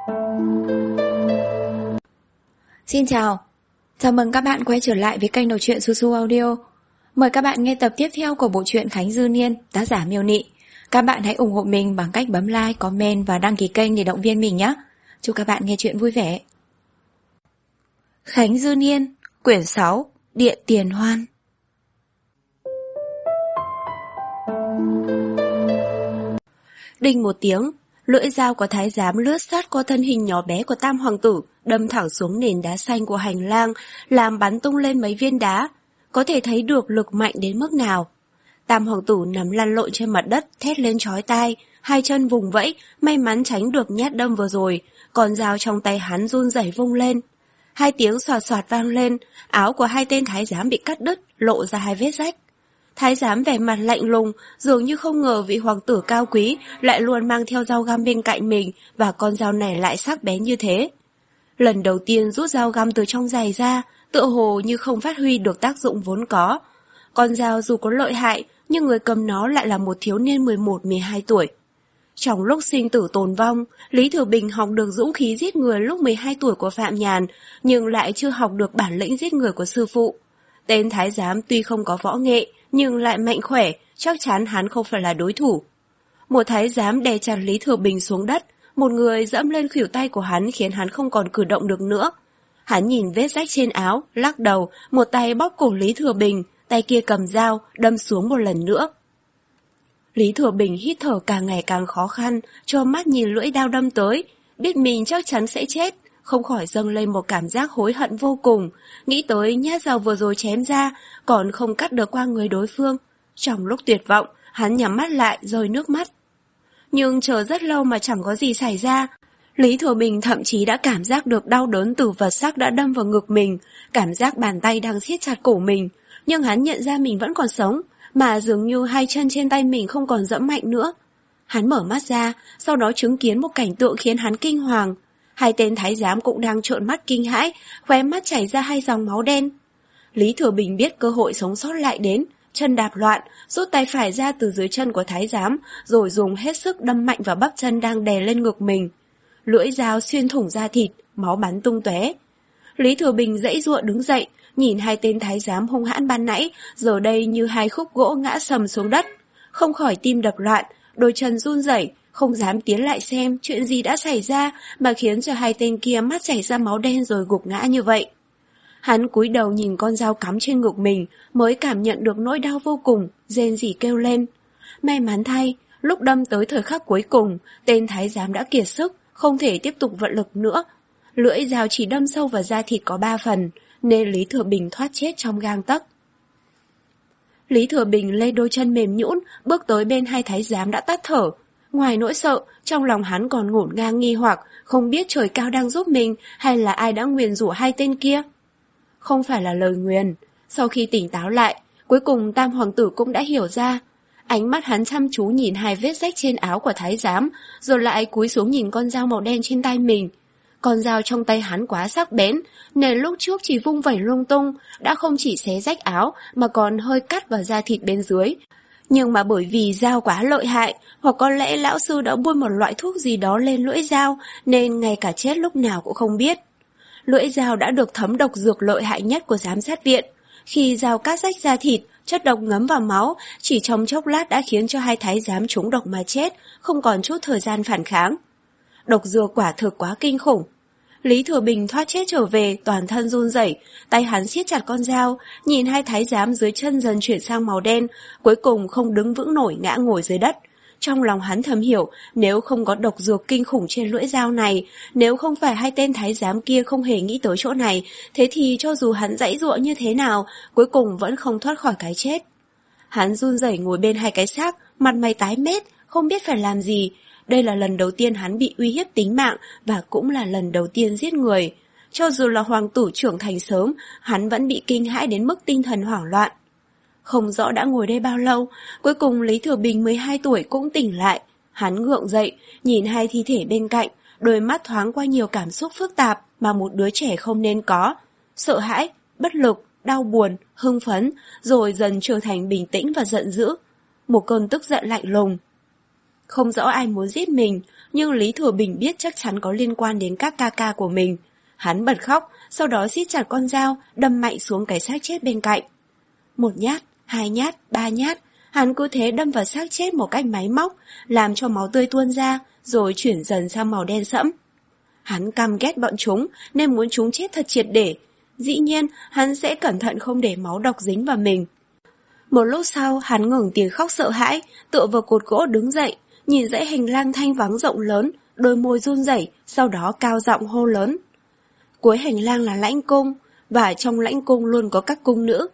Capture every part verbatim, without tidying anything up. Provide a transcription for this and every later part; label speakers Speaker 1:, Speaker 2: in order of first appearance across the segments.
Speaker 1: Xin chào, chào mừng các bạn quay trở lại với kênh đọc truyện Su Su Audio. Mời các bạn nghe tập tiếp theo của bộ truyện Khánh Dư Niên, tác giả Miêu Nị. Các bạn hãy ủng hộ mình bằng cách bấm like, comment và đăng ký kênh để động viên mình nhé. Chúc các bạn nghe truyện vui vẻ. Khánh Dư Niên, quyển sáu, Điện Tiền Hoan. Đinh một tiếng, lưỡi dao của thái giám lướt sát qua thân hình nhỏ bé của Tam Hoàng tử, đâm thẳng xuống nền đá xanh của hành lang, làm bắn tung lên mấy viên đá. Có thể thấy được lực mạnh đến mức nào. Tam Hoàng tử nằm lăn lộn trên mặt đất, thét lên chói tai, hai chân vùng vẫy, may mắn tránh được nhát đâm vừa rồi, còn dao trong tay hắn run rẩy vung lên. Hai tiếng xoạt xoạt vang lên, áo của hai tên thái giám bị cắt đứt, lộ ra hai vết rách. Thái giám vẻ mặt lạnh lùng, dường như không ngờ vị hoàng tử cao quý lại luôn mang theo dao găm bên cạnh mình và con dao này lại sắc bén như thế. Lần đầu tiên rút dao găm từ trong giày ra, tựa hồ như không phát huy được tác dụng vốn có. Con dao dù có lợi hại, nhưng người cầm nó lại là một thiếu niên mười một mười hai tuổi. Trong lúc sinh tử tồn vong, Lý Thừa Bình học được dũng khí giết người lúc mười hai tuổi của Phạm Nhàn, nhưng lại chưa học được bản lĩnh giết người của sư phụ. Tên thái giám tuy không có võ nghệ, nhưng lại mạnh khỏe, chắc chắn hắn không phải là đối thủ. Một thái giám đè chặt Lý Thừa Bình xuống đất, một người dẫm lên khuỷu tay của hắn khiến hắn không còn cử động được nữa. Hắn nhìn vết rách trên áo, lắc đầu, một tay bóp cổ Lý Thừa Bình, tay kia cầm dao, đâm xuống một lần nữa. Lý Thừa Bình hít thở càng ngày càng khó khăn, cho mắt nhìn lưỡi dao đâm tới, biết mình chắc chắn sẽ chết, không khỏi dâng lên một cảm giác hối hận vô cùng, nghĩ tới nhát dao vừa rồi chém ra, còn không cắt được qua người đối phương. Trong lúc tuyệt vọng, hắn nhắm mắt lại, rơi nước mắt. Nhưng chờ rất lâu mà chẳng có gì xảy ra. Lý Thừa Bình thậm chí đã cảm giác được đau đớn từ vật sắc đã đâm vào ngực mình, cảm giác bàn tay đang siết chặt cổ mình. Nhưng hắn nhận ra mình vẫn còn sống, mà dường như hai chân trên tay mình không còn dẫm mạnh nữa. Hắn mở mắt ra, sau đó chứng kiến một cảnh tượng khiến hắn kinh hoàng. Hai tên thái giám cũng đang trợn mắt kinh hãi, khóe mắt chảy ra hai dòng máu đen. Lý Thừa Bình biết cơ hội sống sót lại đến, chân đạp loạn, rút tay phải ra từ dưới chân của thái giám, rồi dùng hết sức đâm mạnh vào bắp chân đang đè lên ngực mình. Lưỡi dao xuyên thủng da thịt, máu bắn tung tóe. Lý Thừa Bình giãy giụa đứng dậy, nhìn hai tên thái giám hung hãn ban nãy, giờ đây như hai khúc gỗ ngã sầm xuống đất. Không khỏi tim đập loạn, đôi chân run rẩy, không dám tiến lại xem chuyện gì đã xảy ra mà khiến cho hai tên kia mắt chảy ra máu đen rồi gục ngã như vậy. Hắn cúi đầu nhìn con dao cắm trên ngực mình, mới cảm nhận được nỗi đau vô cùng, rên rỉ kêu lên. May mắn thay, lúc đâm tới thời khắc cuối cùng, tên thái giám đã kiệt sức, không thể tiếp tục vận lực nữa. Lưỡi dao chỉ đâm sâu vào da thịt có ba phần, nên Lý Thừa Bình thoát chết trong gang tấc. Lý Thừa Bình lê đôi chân mềm nhũn, bước tới bên hai thái giám đã tắt thở. Ngoài nỗi sợ, trong lòng hắn còn ngổn ngang nghi hoặc, không biết trời cao đang giúp mình hay là ai đã nguyền rủa hai tên kia. Không phải là lời nguyền. Sau khi tỉnh táo lại, cuối cùng Tam Hoàng tử cũng đã hiểu ra. Ánh mắt hắn chăm chú nhìn hai vết rách trên áo của thái giám, rồi lại cúi xuống nhìn con dao màu đen trên tay mình. Con dao trong tay hắn quá sắc bén, nên lúc trước chỉ vung vẩy lung tung, đã không chỉ xé rách áo mà còn hơi cắt vào da thịt bên dưới. Nhưng mà bởi vì dao quá lợi hại, hoặc có lẽ lão sư đã bôi một loại thuốc gì đó lên lưỡi dao, nên ngay cả chết lúc nào cũng không biết. Lưỡi dao đã được thấm độc dược lợi hại nhất của giám sát viện. Khi dao cắt rách da thịt, chất độc ngấm vào máu, chỉ trong chốc lát đã khiến cho hai thái giám trúng độc mà chết, không còn chút thời gian phản kháng. Độc dược quả thực quá kinh khủng. Lý Thừa Bình thoát chết trở về, toàn thân run rẩy, tay hắn siết chặt con dao, nhìn hai thái giám dưới chân dần chuyển sang màu đen, cuối cùng không đứng vững nổi ngã ngồi dưới đất. Trong lòng hắn thầm hiểu, nếu không có độc dược kinh khủng trên lưỡi dao này, nếu không phải hai tên thái giám kia không hề nghĩ tới chỗ này, thế thì cho dù hắn giãy giụa như thế nào, cuối cùng vẫn không thoát khỏi cái chết. Hắn run rẩy ngồi bên hai cái xác, mặt mày tái mét, không biết phải làm gì. Đây là lần đầu tiên hắn bị uy hiếp tính mạng và cũng là lần đầu tiên giết người. Cho dù là hoàng tử trưởng thành sớm, hắn vẫn bị kinh hãi đến mức tinh thần hoảng loạn. Không rõ đã ngồi đây bao lâu, cuối cùng Lý Thừa Bình mười hai tuổi cũng tỉnh lại. Hắn ngượng dậy, nhìn hai thi thể bên cạnh, đôi mắt thoáng qua nhiều cảm xúc phức tạp mà một đứa trẻ không nên có. Sợ hãi, bất lực, đau buồn, hưng phấn, rồi dần trở thành bình tĩnh và giận dữ. Một cơn tức giận lạnh lùng. Không rõ ai muốn giết mình, nhưng Lý Thừa Bình biết chắc chắn có liên quan đến các ca ca của mình. Hắn bật khóc, sau đó siết chặt con dao, đâm mạnh xuống cái xác chết bên cạnh. Một nhát, hai nhát, ba nhát, hắn cứ thế đâm vào xác chết một cách máy móc, làm cho máu tươi tuôn ra, rồi chuyển dần sang màu đen sẫm. Hắn căm ghét bọn chúng, nên muốn chúng chết thật triệt để. Dĩ nhiên, hắn sẽ cẩn thận không để máu độc dính vào mình. Một lúc sau, hắn ngừng tiếng khóc sợ hãi, tựa vào cột gỗ đứng dậy, nhìn dãy hành lang thanh vắng rộng lớn, đôi môi run rẩy, sau đó cao giọng hô lớn. Cuối hành lang là lãnh cung, và trong lãnh cung luôn có các cung nữ.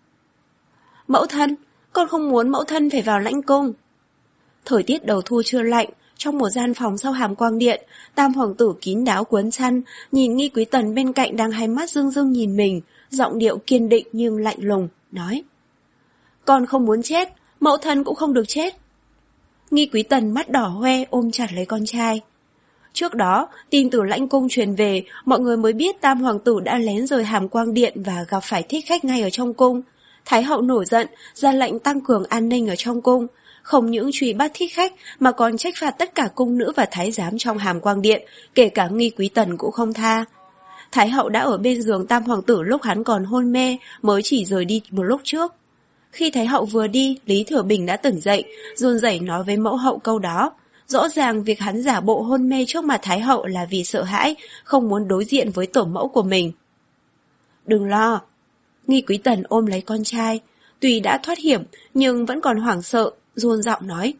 Speaker 1: Mẫu thân, con không muốn mẫu thân phải vào lãnh cung. Thời tiết đầu thu chưa lạnh, trong một gian phòng sau hàm quang điện, Tam hoàng tử kín đáo cuốn chăn, nhìn Nghi Quý Tần bên cạnh đang hai mắt rưng rưng nhìn mình, giọng điệu kiên định nhưng lạnh lùng, nói. Con không muốn chết, mẫu thân cũng không được chết. Nghi Quý Tần mắt đỏ hoe ôm chặt lấy con trai. Trước đó, tin từ lãnh cung truyền về, mọi người mới biết Tam hoàng tử đã lén rời hàm quang điện và gặp phải thích khách ngay ở trong cung. Thái hậu nổi giận, ra lệnh tăng cường an ninh ở trong cung, không những truy bắt thích khách mà còn trách phạt tất cả cung nữ và thái giám trong hàm quang điện, kể cả Nghi Quý Tần cũng không tha. Thái hậu đã ở bên giường Tam hoàng tử lúc hắn còn hôn mê, mới chỉ rời đi một lúc trước. Khi Thái hậu vừa đi, Lý Thừa Bình đã tỉnh dậy, run rẩy nói với mẫu hậu câu đó. Rõ ràng việc hắn giả bộ hôn mê trước mặt Thái hậu là vì sợ hãi, không muốn đối diện với tổ mẫu của mình. Đừng lo. Nghi Quý Tần ôm lấy con trai, tuy đã thoát hiểm nhưng vẫn còn hoảng sợ, run giọng nói.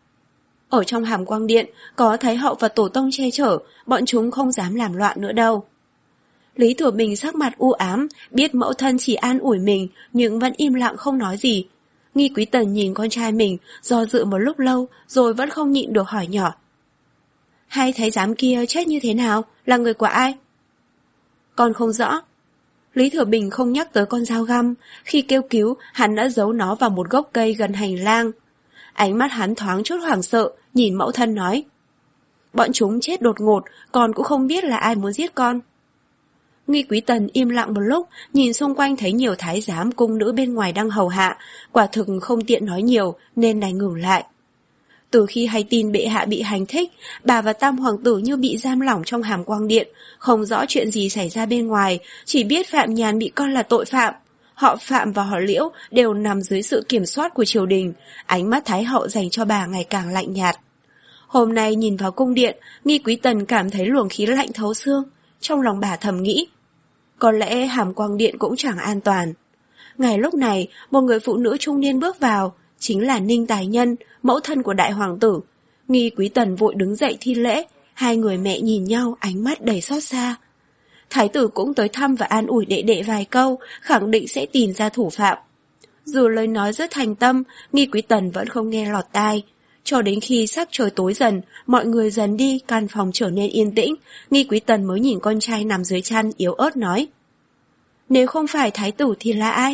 Speaker 1: Ở trong hàm quang điện, có Thái hậu và tổ tông che chở, bọn chúng không dám làm loạn nữa đâu. Lý Thừa Bình sắc mặt u ám, biết mẫu thân chỉ an ủi mình nhưng vẫn im lặng không nói gì. Nghi Quý Tần nhìn con trai mình, do dự một lúc lâu rồi vẫn không nhịn được hỏi nhỏ. Hai thái giám kia chết như thế nào? Là người của ai? Con không rõ. Lý Thừa Bình không nhắc tới con dao găm, khi kêu cứu hắn đã giấu nó vào một gốc cây gần hành lang. Ánh mắt hắn thoáng chút hoảng sợ, nhìn mẫu thân nói. Bọn chúng chết đột ngột, con cũng không biết là ai muốn giết con. Nghi Quý Tần im lặng một lúc, nhìn xung quanh thấy nhiều thái giám cung nữ bên ngoài đang hầu hạ, quả thực không tiện nói nhiều nên đành ngừng lại. Từ khi hay tin bệ hạ bị hành thích, bà và Tam hoàng tử như bị giam lỏng trong hàm quang điện, không rõ chuyện gì xảy ra bên ngoài, chỉ biết Phạm Nhàn bị coi là tội phạm. Họ Phạm và họ Liễu đều nằm dưới sự kiểm soát của triều đình, ánh mắt Thái hậu dành cho bà ngày càng lạnh nhạt. Hôm nay nhìn vào cung điện, Nghi Quý Tần cảm thấy luồng khí lạnh thấu xương, trong lòng bà thầm nghĩ. Có lẽ hàm quang điện cũng chẳng an toàn. Ngày lúc này, một người phụ nữ trung niên bước vào, chính là Ninh Tài Nhân, mẫu thân của đại hoàng tử. Nghi Quý Tần vội đứng dậy thi lễ, hai người mẹ nhìn nhau ánh mắt đầy xót xa. Thái tử cũng tới thăm và an ủi đệ đệ vài câu, khẳng định sẽ tìm ra thủ phạm. Dù lời nói rất thành tâm, Nghi Quý Tần vẫn không nghe lọt tai. Cho đến khi sắc trời tối dần, mọi người dần đi, căn phòng trở nên yên tĩnh, Nghi Quý Tần mới nhìn con trai nằm dưới chăn yếu ớt nói. Nếu không phải thái tử thì là ai?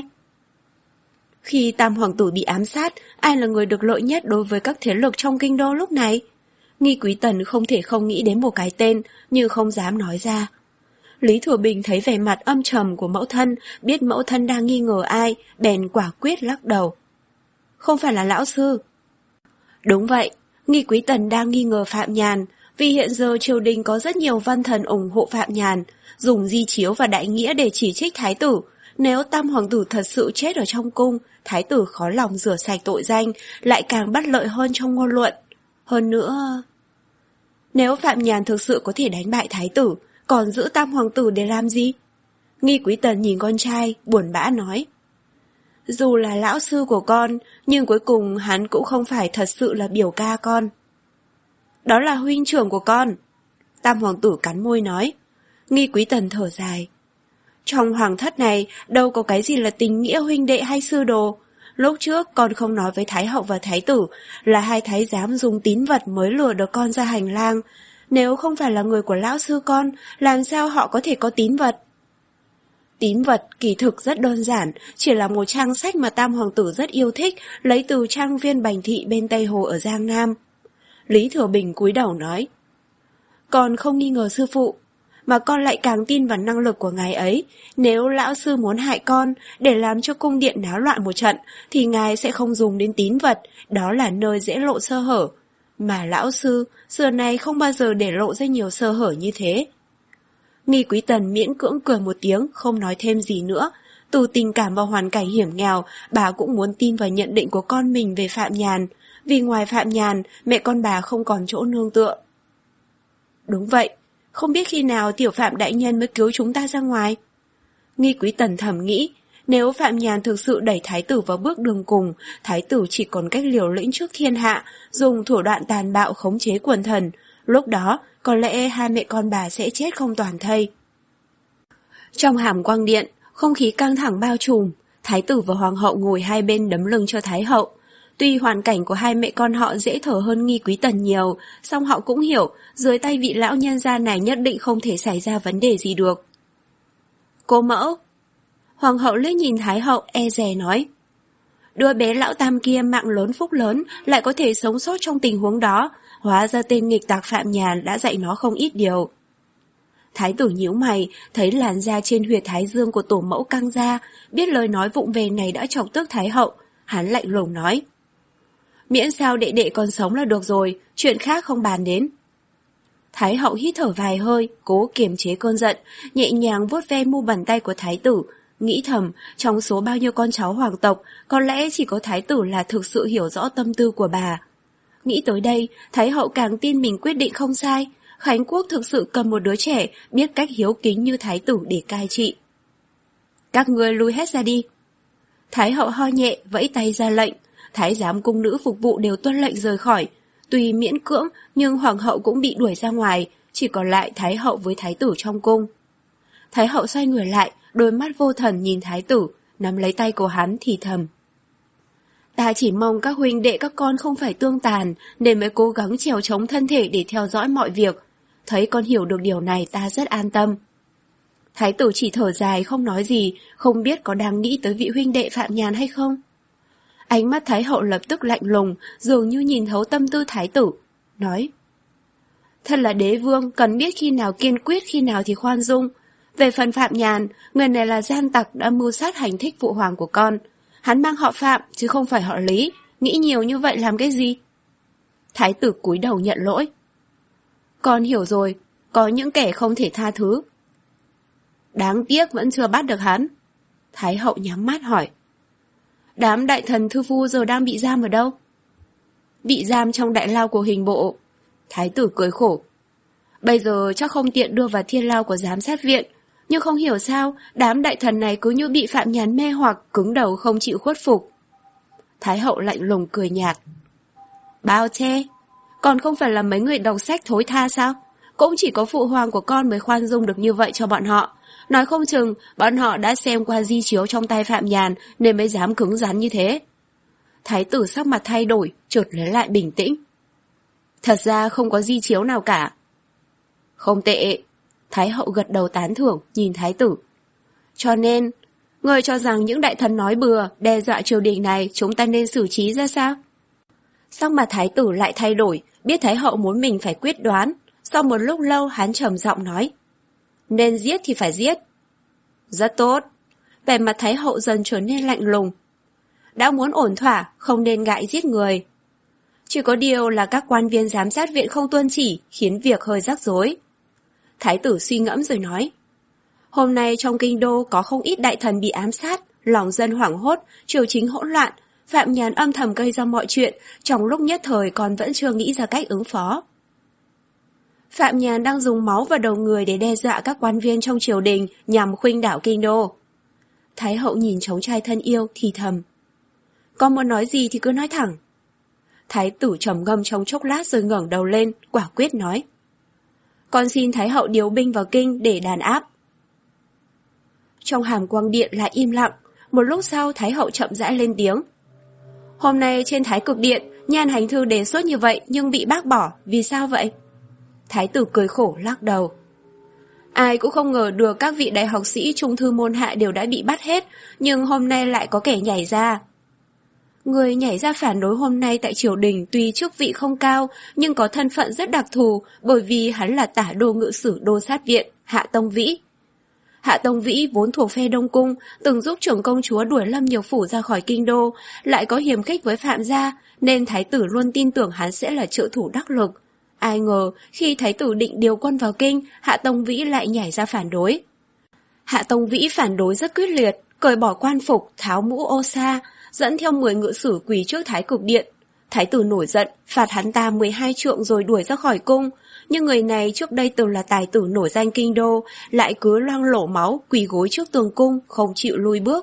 Speaker 1: Khi Tam hoàng tử bị ám sát, ai là người được lợi nhất đối với các thế lực trong kinh đô lúc này? Nghi Quý Tần không thể không nghĩ đến một cái tên, nhưng không dám nói ra. Lý Thừa Bình thấy vẻ mặt âm trầm của mẫu thân, biết mẫu thân đang nghi ngờ ai, bèn quả quyết lắc đầu. Không phải là lão sư. Đúng vậy, Nghi Quý Tần đang nghi ngờ Phạm Nhàn, vì hiện giờ triều đình có rất nhiều văn thần ủng hộ Phạm Nhàn, dùng di chiếu và đại nghĩa để chỉ trích thái tử. Nếu Tam hoàng tử thật sự chết ở trong cung, thái tử khó lòng rửa sạch tội danh, lại càng bất lợi hơn trong ngôn luận. Hơn nữa... Nếu Phạm Nhàn thực sự có thể đánh bại thái tử, còn giữ Tam hoàng tử để làm gì? Nghi Quý Tần nhìn con trai, buồn bã nói. Dù là lão sư của con, nhưng cuối cùng hắn cũng không phải thật sự là biểu ca con. Đó là huynh trưởng của con. Tam hoàng tử cắn môi nói. Nghi Quý Tần thở dài. Trong hoàng thất này, đâu có cái gì là tình nghĩa huynh đệ hay sư đồ. Lúc trước con không nói với thái hậu và thái tử là hai thái giám dùng tín vật mới lừa được con ra hành lang. Nếu không phải là người của lão sư con, làm sao họ có thể có tín vật? Tín vật kỳ thực rất đơn giản, chỉ là một trang sách mà Tam hoàng tử rất yêu thích, lấy từ trang viên Bành Thị bên Tây Hồ ở Giang Nam. Lý Thừa Bình cúi đầu nói. Con không nghi ngờ sư phụ, mà con lại càng tin vào năng lực của ngài ấy. Nếu lão sư muốn hại con, để làm cho cung điện náo loạn một trận, thì ngài sẽ không dùng đến tín vật, đó là nơi dễ lộ sơ hở. Mà lão sư, xưa nay không bao giờ để lộ ra nhiều sơ hở như thế. Nghi Quý Tần miễn cưỡng cười một tiếng, không nói thêm gì nữa. Từ tình cảm vào hoàn cảnh hiểm nghèo, bà cũng muốn tin vào nhận định của con mình về Phạm Nhàn. Vì ngoài Phạm Nhàn, mẹ con bà không còn chỗ nương tựa. Đúng vậy, không biết khi nào tiểu Phạm đại nhân mới cứu chúng ta ra ngoài. Nghi Quý Tần thầm nghĩ, nếu Phạm Nhàn thực sự đẩy thái tử vào bước đường cùng, thái tử chỉ còn cách liều lĩnh trước thiên hạ, dùng thủ đoạn tàn bạo khống chế quần thần. Lúc đó, có lẽ hai mẹ con bà sẽ chết không toàn thây. Trong Hàm Quang Điện, không khí căng thẳng bao trùm, thái tử và hoàng hậu ngồi hai bên đấm lưng cho thái hậu. Tuy hoàn cảnh của hai mẹ con họ dễ thở hơn Nghi Quý Tần nhiều, song họ cũng hiểu, dưới tay vị lão nhân gia này nhất định không thể xảy ra vấn đề gì được. Cô mẫu. Hoàng hậu liếc nhìn thái hậu e dè nói. Đứa bé lão tam kia mạng lớn phúc lớn, lại có thể sống sót trong tình huống đó, hóa ra tên nghịch tặc Phạm Nhàn đã dạy nó không ít điều. Thái tử nhíu mày, thấy làn da trên huyệt thái dương của tổ mẫu căng ra, biết lời nói vụng về này đã chọc tức thái hậu, hắn lạnh lùng nói. Miễn sao đệ đệ còn sống là được rồi, chuyện khác không bàn đến. Thái hậu hít thở vài hơi, cố kiềm chế cơn giận, nhẹ nhàng vuốt ve mu bàn tay của thái tử, nghĩ thầm, trong số bao nhiêu con cháu hoàng tộc, có lẽ chỉ có thái tử là thực sự hiểu rõ tâm tư của bà. Nghĩ tới đây, thái hậu càng tin mình quyết định không sai, Khánh Quốc thực sự cần một đứa trẻ biết cách hiếu kính như thái tử để cai trị. Các ngươi lui hết ra đi. Thái hậu ho nhẹ, vẫy tay ra lệnh, thái giám cung nữ phục vụ đều tuân lệnh rời khỏi. Tuy miễn cưỡng, nhưng hoàng hậu cũng bị đuổi ra ngoài, chỉ còn lại thái hậu với thái tử trong cung. Thái hậu xoay người lại, đôi mắt vô thần nhìn thái tử, nắm lấy tay của hắn thì thầm. Ta chỉ mong các huynh đệ các con không phải tương tàn, nên mới cố gắng trèo chống thân thể để theo dõi mọi việc. Thấy con hiểu được điều này ta rất an tâm. Thái tử chỉ thở dài không nói gì, không biết có đang nghĩ tới vị huynh đệ Phạm Nhàn hay không. Ánh mắt thái hậu lập tức lạnh lùng, dường như nhìn thấu tâm tư thái tử, nói. Thật là đế vương, cần biết khi nào kiên quyết khi nào thì khoan dung. Về phần Phạm Nhàn, người này là gian tặc đã mưu sát hành thích phụ hoàng của con. Hắn mang họ Phạm chứ không phải họ Lý, nghĩ nhiều như vậy làm cái gì? Thái tử cúi đầu nhận lỗi. Con hiểu rồi, có những kẻ không thể tha thứ. Đáng tiếc vẫn chưa bắt được hắn. Thái hậu nhắm mắt hỏi. Đám đại thần thư phu giờ đang bị giam ở đâu? Bị giam trong đại lao của hình bộ. Thái tử cười khổ. Bây giờ chắc không tiện đưa vào thiên lao của giám sát viện, nhưng không hiểu sao đám đại thần này cứ như bị Phạm Nhàn mê hoặc, cứng đầu không chịu khuất phục. Thái hậu lạnh lùng cười nhạt. Bao che, còn không phải là mấy người đọc sách thối tha sao? Cũng chỉ có phụ hoàng của con mới khoan dung được như vậy cho bọn họ. Nói không chừng bọn họ đã xem qua di chiếu trong tay Phạm Nhàn nên mới dám cứng rắn như thế. Thái tử sắc mặt thay đổi, chợt lấy lại bình tĩnh. Thật ra không có di chiếu nào cả. Không tệ. Thái hậu gật đầu tán thưởng, nhìn thái tử. Cho nên, người cho rằng những đại thần nói bừa, đe dọa triều đình này chúng ta nên xử trí ra sao? Sắc mặt thái tử lại thay đổi, biết thái hậu muốn mình phải quyết đoán. Sau một lúc lâu hắn trầm giọng nói. Nên giết thì phải giết. Rất tốt. Vẻ mặt thái hậu dần trở nên lạnh lùng. Đã muốn ổn thỏa, không nên ngại giết người. Chỉ có điều là các quan viên giám sát viện không tuân chỉ, khiến việc hơi rắc rối. Thái tử suy ngẫm rồi nói. Hôm nay trong kinh đô có không ít đại thần bị ám sát, lòng dân hoảng hốt, triều chính hỗn loạn. Phạm Nhàn âm thầm gây ra mọi chuyện, trong lúc nhất thời còn vẫn chưa nghĩ ra cách ứng phó. Phạm Nhàn đang dùng máu và đầu người để đe dọa các quan viên trong triều đình nhằm khuynh đảo kinh đô. Thái hậu nhìn cháu trai thân yêu thì thầm. Con muốn nói gì thì cứ nói thẳng. Thái tử trầm ngâm trong chốc lát rồi ngẩng đầu lên, quả quyết nói. Con xin Thái hậu điều binh vào kinh để đàn áp. Trong Hàm Quang Điện lại im lặng, một lúc sau Thái hậu chậm rãi lên tiếng. Hôm nay trên Thái Cực Điện, Nhan Hành Thư đề xuất như vậy nhưng bị bác bỏ, vì sao vậy? Thái tử cười khổ lắc đầu. Ai cũng không ngờ được các vị đại học sĩ trung thư môn hạ đều đã bị bắt hết, nhưng hôm nay lại có kẻ nhảy ra. Người nhảy ra phản đối hôm nay tại triều đình tuy chức vị không cao, nhưng có thân phận rất đặc thù bởi vì hắn là tả đô ngự sử đô sát viện, Hạ Tông Vĩ. Hạ Tông Vĩ vốn thuộc phe Đông Cung, từng giúp trưởng công chúa đuổi Lâm Nhiều Phủ ra khỏi kinh đô, lại có hiềm khích với Phạm gia, nên thái tử luôn tin tưởng hắn sẽ là trợ thủ đắc lực. Ai ngờ, khi thái tử định điều quân vào kinh, Hạ Tông Vĩ lại nhảy ra phản đối. Hạ Tông Vĩ phản đối rất quyết liệt, cởi bỏ quan phục, tháo mũ ô sa, dẫn theo mười ngự sử quỳ trước Thái Cực Điện. Thái tử nổi giận, phạt hắn ta mười hai trượng rồi đuổi ra khỏi cung. Nhưng người này trước đây từng là tài tử nổi danh kinh đô, lại cứ loang lổ máu, quỳ gối trước tường cung, không chịu lui bước.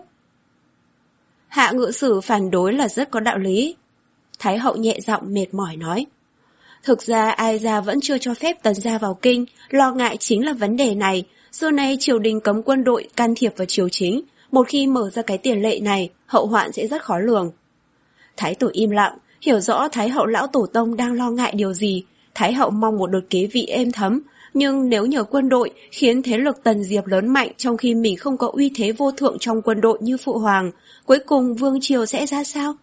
Speaker 1: Hạ ngự sử phản đối là rất có đạo lý. Thái hậu nhẹ giọng mệt mỏi nói. Thực ra ai gia vẫn chưa cho phép Tần gia vào kinh, lo ngại chính là vấn đề này. Xưa nay triều đình cấm quân đội can thiệp vào triều chính, một khi mở ra cái tiền lệ này, hậu hoạn sẽ rất khó lường. Thái tử im lặng, hiểu rõ Thái hậu lão tổ tông đang lo ngại điều gì. Thái hậu mong một đợt kế vị êm thấm, nhưng nếu nhờ quân đội khiến thế lực Tần Diệp lớn mạnh trong khi mình không có uy thế vô thượng trong quân đội như phụ hoàng, cuối cùng vương triều sẽ ra sao?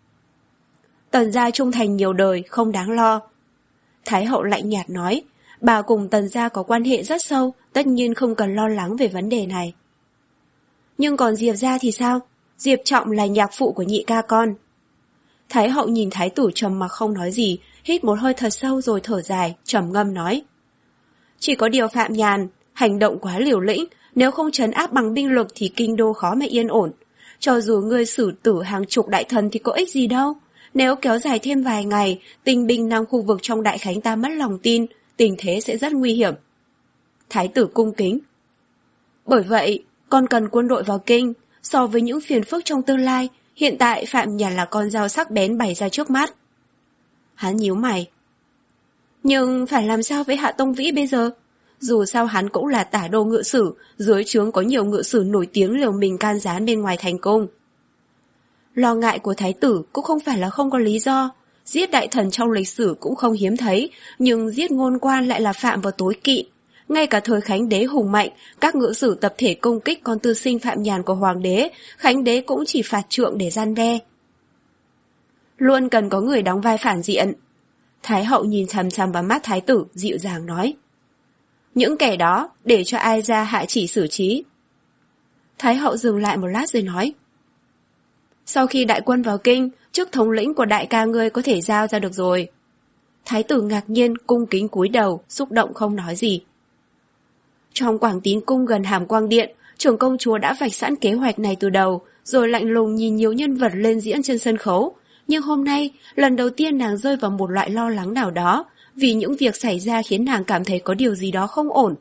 Speaker 1: Tần gia trung thành nhiều đời, không đáng lo. Thái hậu lạnh nhạt nói, bà cùng Tần gia có quan hệ rất sâu, tất nhiên không cần lo lắng về vấn đề này. Nhưng còn Diệp gia thì sao? Diệp Trọng là nhạc phụ của nhị ca con. Thái hậu nhìn thái tử trầm mặc không nói gì, hít một hơi thật sâu rồi thở dài, trầm ngâm nói. Chỉ có điều Phạm Nhàn, hành động quá liều lĩnh, nếu không trấn áp bằng binh lực thì kinh đô khó mà yên ổn. Cho dù ngươi xử tử hàng chục đại thần thì có ích gì đâu. Nếu kéo dài thêm vài ngày, tình binh năm khu vực trong Đại Khánh ta mất lòng tin, tình thế sẽ rất nguy hiểm. Thái tử cung kính. Bởi vậy, con cần quân đội vào kinh, so với những phiền phức trong tương lai, hiện tại Phạm Nhàn là con dao sắc bén bày ra trước mắt. Hắn nhíu mày. Nhưng phải làm sao với Hạ Tông Vĩ bây giờ? Dù sao hắn cũng là tả đô ngự sử, dưới trướng có nhiều ngự sử nổi tiếng liều mình can gián bên ngoài thành cung. Lo ngại của thái tử cũng không phải là không có lý do. Giết đại thần trong lịch sử cũng không hiếm thấy, nhưng giết ngôn quan lại là phạm vào tối kỵ. Ngay cả thời Khánh đế hùng mạnh, các ngự sử tập thể công kích con tư sinh Phạm Nhàn của hoàng đế, Khánh đế cũng chỉ phạt trượng để gian đe. Luôn cần có người đóng vai phản diện. Thái hậu nhìn chằm chằm vào mắt thái tử, dịu dàng nói. Những kẻ đó để cho ai ra hạ chỉ xử trí. Thái hậu dừng lại một lát rồi nói. Sau khi đại quân vào kinh, chức thống lĩnh của đại ca ngươi có thể giao ra được rồi. Thái tử ngạc nhiên, cung kính cúi đầu, xúc động không nói gì. Trong Quảng Tín cung gần Hàm Quang Điện, trưởng công chúa đã vạch sẵn kế hoạch này từ đầu, rồi lạnh lùng nhìn nhiều nhân vật lên diễn trên sân khấu. Nhưng hôm nay, lần đầu tiên nàng rơi vào một loại lo lắng nào đó, vì những việc xảy ra khiến nàng cảm thấy có điều gì đó không ổn.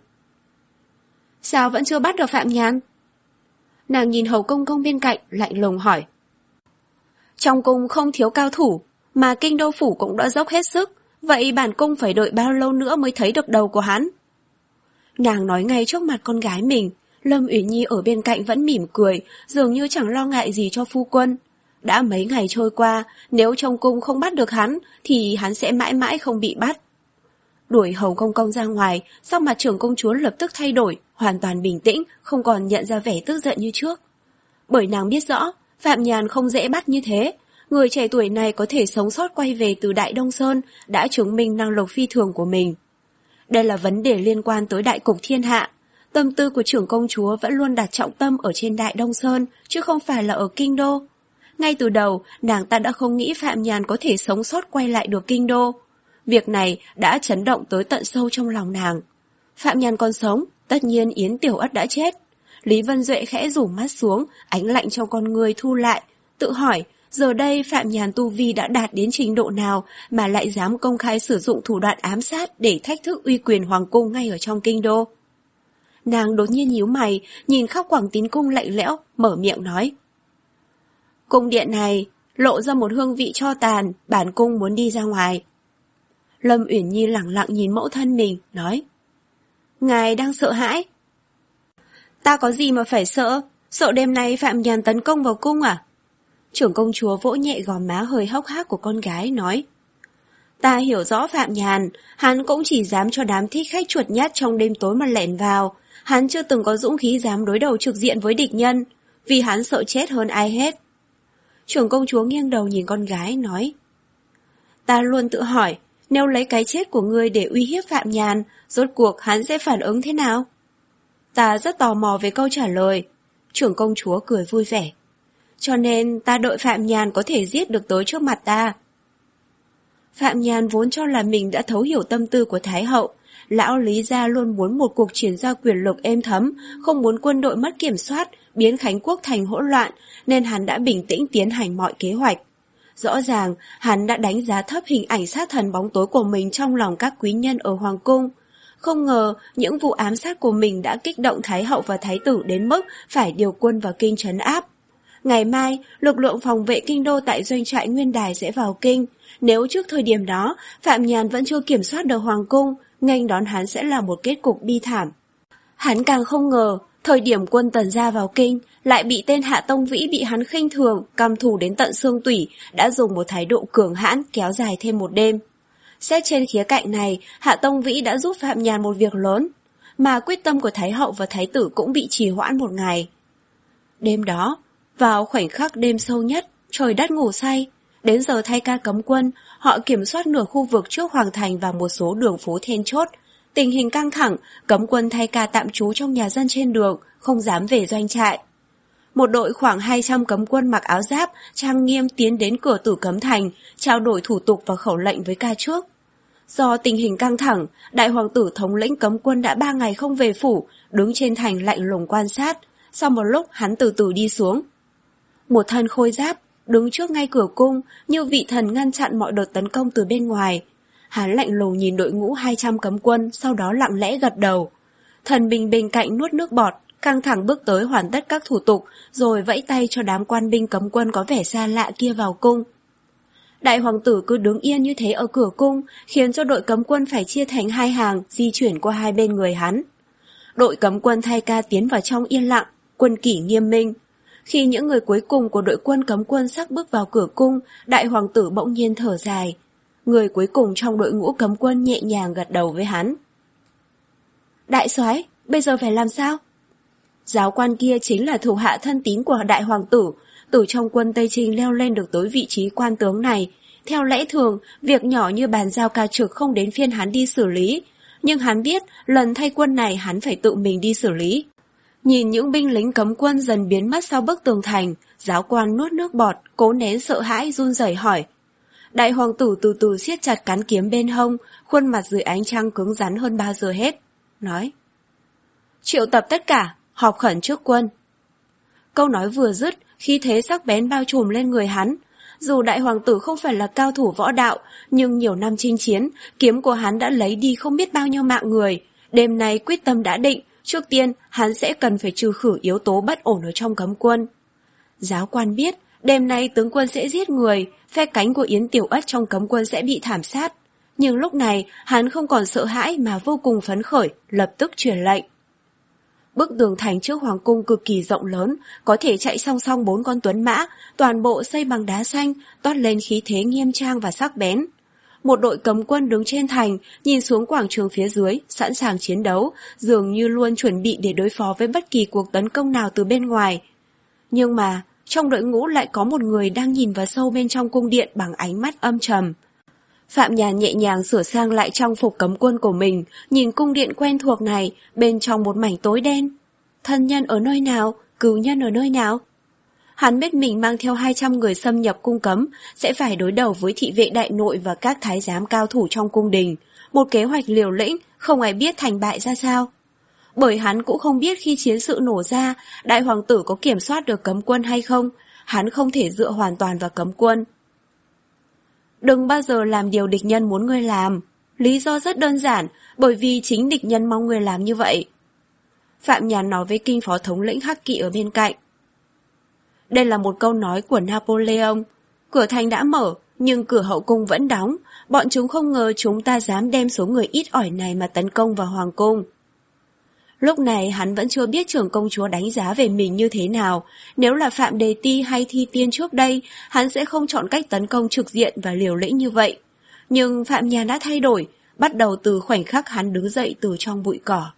Speaker 1: Sao vẫn chưa bắt được Phạm Nhàn? Nàng nhìn hầu công công bên cạnh, lạnh lùng hỏi. Trong cung không thiếu cao thủ, mà kinh đô phủ cũng đã dốc hết sức, vậy bản cung phải đợi bao lâu nữa mới thấy được đầu của hắn? Nàng nói ngay trước mặt con gái mình, Lâm Uyển Nhi ở bên cạnh vẫn mỉm cười, dường như chẳng lo ngại gì cho phu quân. Đã mấy ngày trôi qua, nếu trong cung không bắt được hắn, thì hắn sẽ mãi mãi không bị bắt. Đuổi hầu công công ra ngoài, sắc mặt trưởng công chúa lập tức thay đổi, hoàn toàn bình tĩnh, không còn nhận ra vẻ tức giận như trước. Bởi nàng biết rõ, Phạm Nhàn không dễ bắt như thế. Người trẻ tuổi này có thể sống sót quay về từ Đại Đông Sơn đã chứng minh năng lực phi thường của mình. Đây là vấn đề liên quan tới đại cục thiên hạ. Tâm tư của trưởng công chúa vẫn luôn đặt trọng tâm ở trên Đại Đông Sơn, chứ không phải là ở kinh đô. Ngay từ đầu, nàng ta đã không nghĩ Phạm Nhàn có thể sống sót quay lại được kinh đô. Việc này đã chấn động tới tận sâu trong lòng nàng. Phạm Nhàn còn sống, tất nhiên Yến Tiểu Ất đã chết. Lý Vân Duệ khẽ rủ mắt xuống, ánh lạnh trong con người thu lại, tự hỏi, giờ đây Phạm Nhàn tu vi đã đạt đến trình độ nào mà lại dám công khai sử dụng thủ đoạn ám sát để thách thức uy quyền hoàng cung ngay ở trong kinh đô. Nàng đột nhiên nhíu mày, nhìn khắp Quảng Tín cung lạnh lẽo, mở miệng nói. Cung điện này, lộ ra một hương vị cho tàn, bản cung muốn đi ra ngoài. Lâm Uyển Nhi lẳng lặng nhìn mẫu thân mình, nói. Ngài đang sợ hãi. Ta có gì mà phải sợ, sợ đêm nay Phạm Nhàn tấn công vào cung à? Trưởng công chúa vỗ nhẹ gò má hơi hốc hác của con gái, nói. Ta hiểu rõ Phạm Nhàn, hắn cũng chỉ dám cho đám thích khách chuột nhát trong đêm tối mà lẻn vào. Hắn chưa từng có dũng khí dám đối đầu trực diện với địch nhân, vì hắn sợ chết hơn ai hết. Trưởng công chúa nghiêng đầu nhìn con gái, nói. Ta luôn tự hỏi, nếu lấy cái chết của ngươi để uy hiếp Phạm Nhàn, rốt cuộc hắn sẽ phản ứng thế nào? Ta rất tò mò về câu trả lời. Trưởng công chúa cười vui vẻ. Cho nên ta đợi Phạm Nhàn có thể giết được tới trước mặt ta. Phạm Nhàn vốn cho là mình đã thấu hiểu tâm tư của Thái hậu. Lão Lý gia luôn muốn một cuộc chiến giao quyền lực êm thấm, không muốn quân đội mất kiểm soát, biến Khánh Quốc thành hỗn loạn, nên hắn đã bình tĩnh tiến hành mọi kế hoạch. Rõ ràng, hắn đã đánh giá thấp hình ảnh sát thần bóng tối của mình trong lòng các quý nhân ở Hoàng cung. Không ngờ, những vụ ám sát của mình đã kích động Thái hậu và Thái tử đến mức phải điều quân vào kinh trấn áp. Ngày mai, lực lượng phòng vệ kinh đô tại doanh trại Nguyên Đài sẽ vào kinh. Nếu trước thời điểm đó, Phạm Nhàn vẫn chưa kiểm soát được Hoàng cung, nghênh đón hắn sẽ là một kết cục bi thảm. Hắn càng không ngờ, thời điểm quân Tần gia vào kinh, lại bị tên Hạ Tông Vĩ bị hắn khinh thường, căm thù đến tận xương tủy, đã dùng một thái độ cường hãn kéo dài thêm một đêm. Xét trên khía cạnh này, Hạ Tông Vĩ đã giúp Phạm Nhàn một việc lớn, mà quyết tâm của Thái hậu và Thái tử cũng bị trì hoãn một ngày. Đêm đó, vào khoảnh khắc đêm sâu nhất, trời đất ngủ say, đến giờ thay ca cấm quân, họ kiểm soát nửa khu vực trước Hoàng thành và một số đường phố then chốt. Tình hình căng thẳng, cấm quân thay ca tạm trú trong nhà dân trên đường, không dám về doanh trại. Một đội khoảng hai trăm cấm quân mặc áo giáp, trang nghiêm tiến đến cửa Tử Cấm Thành, trao đổi thủ tục và khẩu lệnh với ca trước. Do tình hình căng thẳng, đại hoàng tử thống lĩnh cấm quân đã ba ngày không về phủ, đứng trên thành lạnh lùng quan sát. Sau một lúc hắn từ từ đi xuống. Một thân khôi giáp, đứng trước ngay cửa cung, như vị thần ngăn chặn mọi đợt tấn công từ bên ngoài. Hắn lạnh lùng nhìn đội ngũ hai trăm cấm quân, sau đó lặng lẽ gật đầu. Thần binh bên cạnh nuốt nước bọt, căng thẳng bước tới hoàn tất các thủ tục, rồi vẫy tay cho đám quan binh cấm quân có vẻ xa lạ kia vào cung. Đại hoàng tử cứ đứng yên như thế ở cửa cung, khiến cho đội cấm quân phải chia thành hai hàng, di chuyển qua hai bên người hắn. Đội cấm quân thay ca tiến vào trong yên lặng, quân kỷ nghiêm minh. Khi những người cuối cùng của đội quân cấm quân sắp bước vào cửa cung, đại hoàng tử bỗng nhiên thở dài. Người cuối cùng trong đội ngũ cấm quân nhẹ nhàng gật đầu với hắn. Đại soái, bây giờ phải làm sao? Giáo quan kia chính là thủ hạ thân tín của đại hoàng tử, từ trong quân Tây Trinh leo lên được tới vị trí quan tướng này. Theo lẽ thường, việc nhỏ như bàn giao ca trực không đến phiên hắn đi xử lý, nhưng hắn biết lần thay quân này hắn phải tự mình đi xử lý. Nhìn những binh lính cấm quân dần biến mất sau bức tường thành, giáo quan nuốt nước bọt, cố nén sợ hãi run rẩy hỏi. Đại hoàng tử từ từ siết chặt cán kiếm bên hông, khuôn mặt dưới ánh trăng cứng rắn hơn bao giờ hết. Nói. Triệu tập tất cả, họp khẩn trước quân. Câu nói vừa dứt, khí thế sắc bén bao trùm lên người hắn. Dù đại hoàng tử không phải là cao thủ võ đạo, nhưng nhiều năm chinh chiến, kiếm của hắn đã lấy đi không biết bao nhiêu mạng người. Đêm nay quyết tâm đã định, trước tiên hắn sẽ cần phải trừ khử yếu tố bất ổn ở trong cấm quân. Giáo quan biết, đêm nay tướng quân sẽ giết người, phe cánh của Yến Tiểu Ất trong cấm quân sẽ bị thảm sát. Nhưng lúc này, hắn không còn sợ hãi mà vô cùng phấn khởi, lập tức truyền lệnh. Bức tường thành trước hoàng cung cực kỳ rộng lớn, có thể chạy song song bốn con tuấn mã, toàn bộ xây bằng đá xanh, toát lên khí thế nghiêm trang và sắc bén. Một đội cấm quân đứng trên thành, nhìn xuống quảng trường phía dưới, sẵn sàng chiến đấu, dường như luôn chuẩn bị để đối phó với bất kỳ cuộc tấn công nào từ bên ngoài. Nhưng mà, trong đội ngũ lại có một người đang nhìn vào sâu bên trong cung điện bằng ánh mắt âm trầm. Phạm Nhàn nhẹ nhàng sửa sang lại trang phục cấm quân của mình, nhìn cung điện quen thuộc này, bên trong một mảnh tối đen. Thân nhân ở nơi nào? Cừu nhân ở nơi nào? Hắn biết mình mang theo hai trăm người xâm nhập cung cấm, sẽ phải đối đầu với thị vệ đại nội và các thái giám cao thủ trong cung đình. Một kế hoạch liều lĩnh, không ai biết thành bại ra sao. Bởi hắn cũng không biết khi chiến sự nổ ra, đại hoàng tử có kiểm soát được cấm quân hay không. Hắn không thể dựa hoàn toàn vào cấm quân. Đừng bao giờ làm điều địch nhân muốn ngươi làm. Lý do rất đơn giản, bởi vì chính địch nhân mong ngươi làm như vậy. Phạm Nhàn nói với kinh phó thống lĩnh Hắc Kỵ ở bên cạnh. Đây là một câu nói của Napoleon. Cửa thành đã mở, nhưng cửa hậu cung vẫn đóng. Bọn chúng không ngờ chúng ta dám đem số người ít ỏi này mà tấn công vào hoàng cung. Lúc này hắn vẫn chưa biết trưởng công chúa đánh giá về mình như thế nào. Nếu là Phạm Đề Ti hay Thi Tiên trước đây, hắn sẽ không chọn cách tấn công trực diện và liều lĩnh như vậy. Nhưng Phạm Nhàn đã thay đổi, bắt đầu từ khoảnh khắc hắn đứng dậy từ trong bụi cỏ.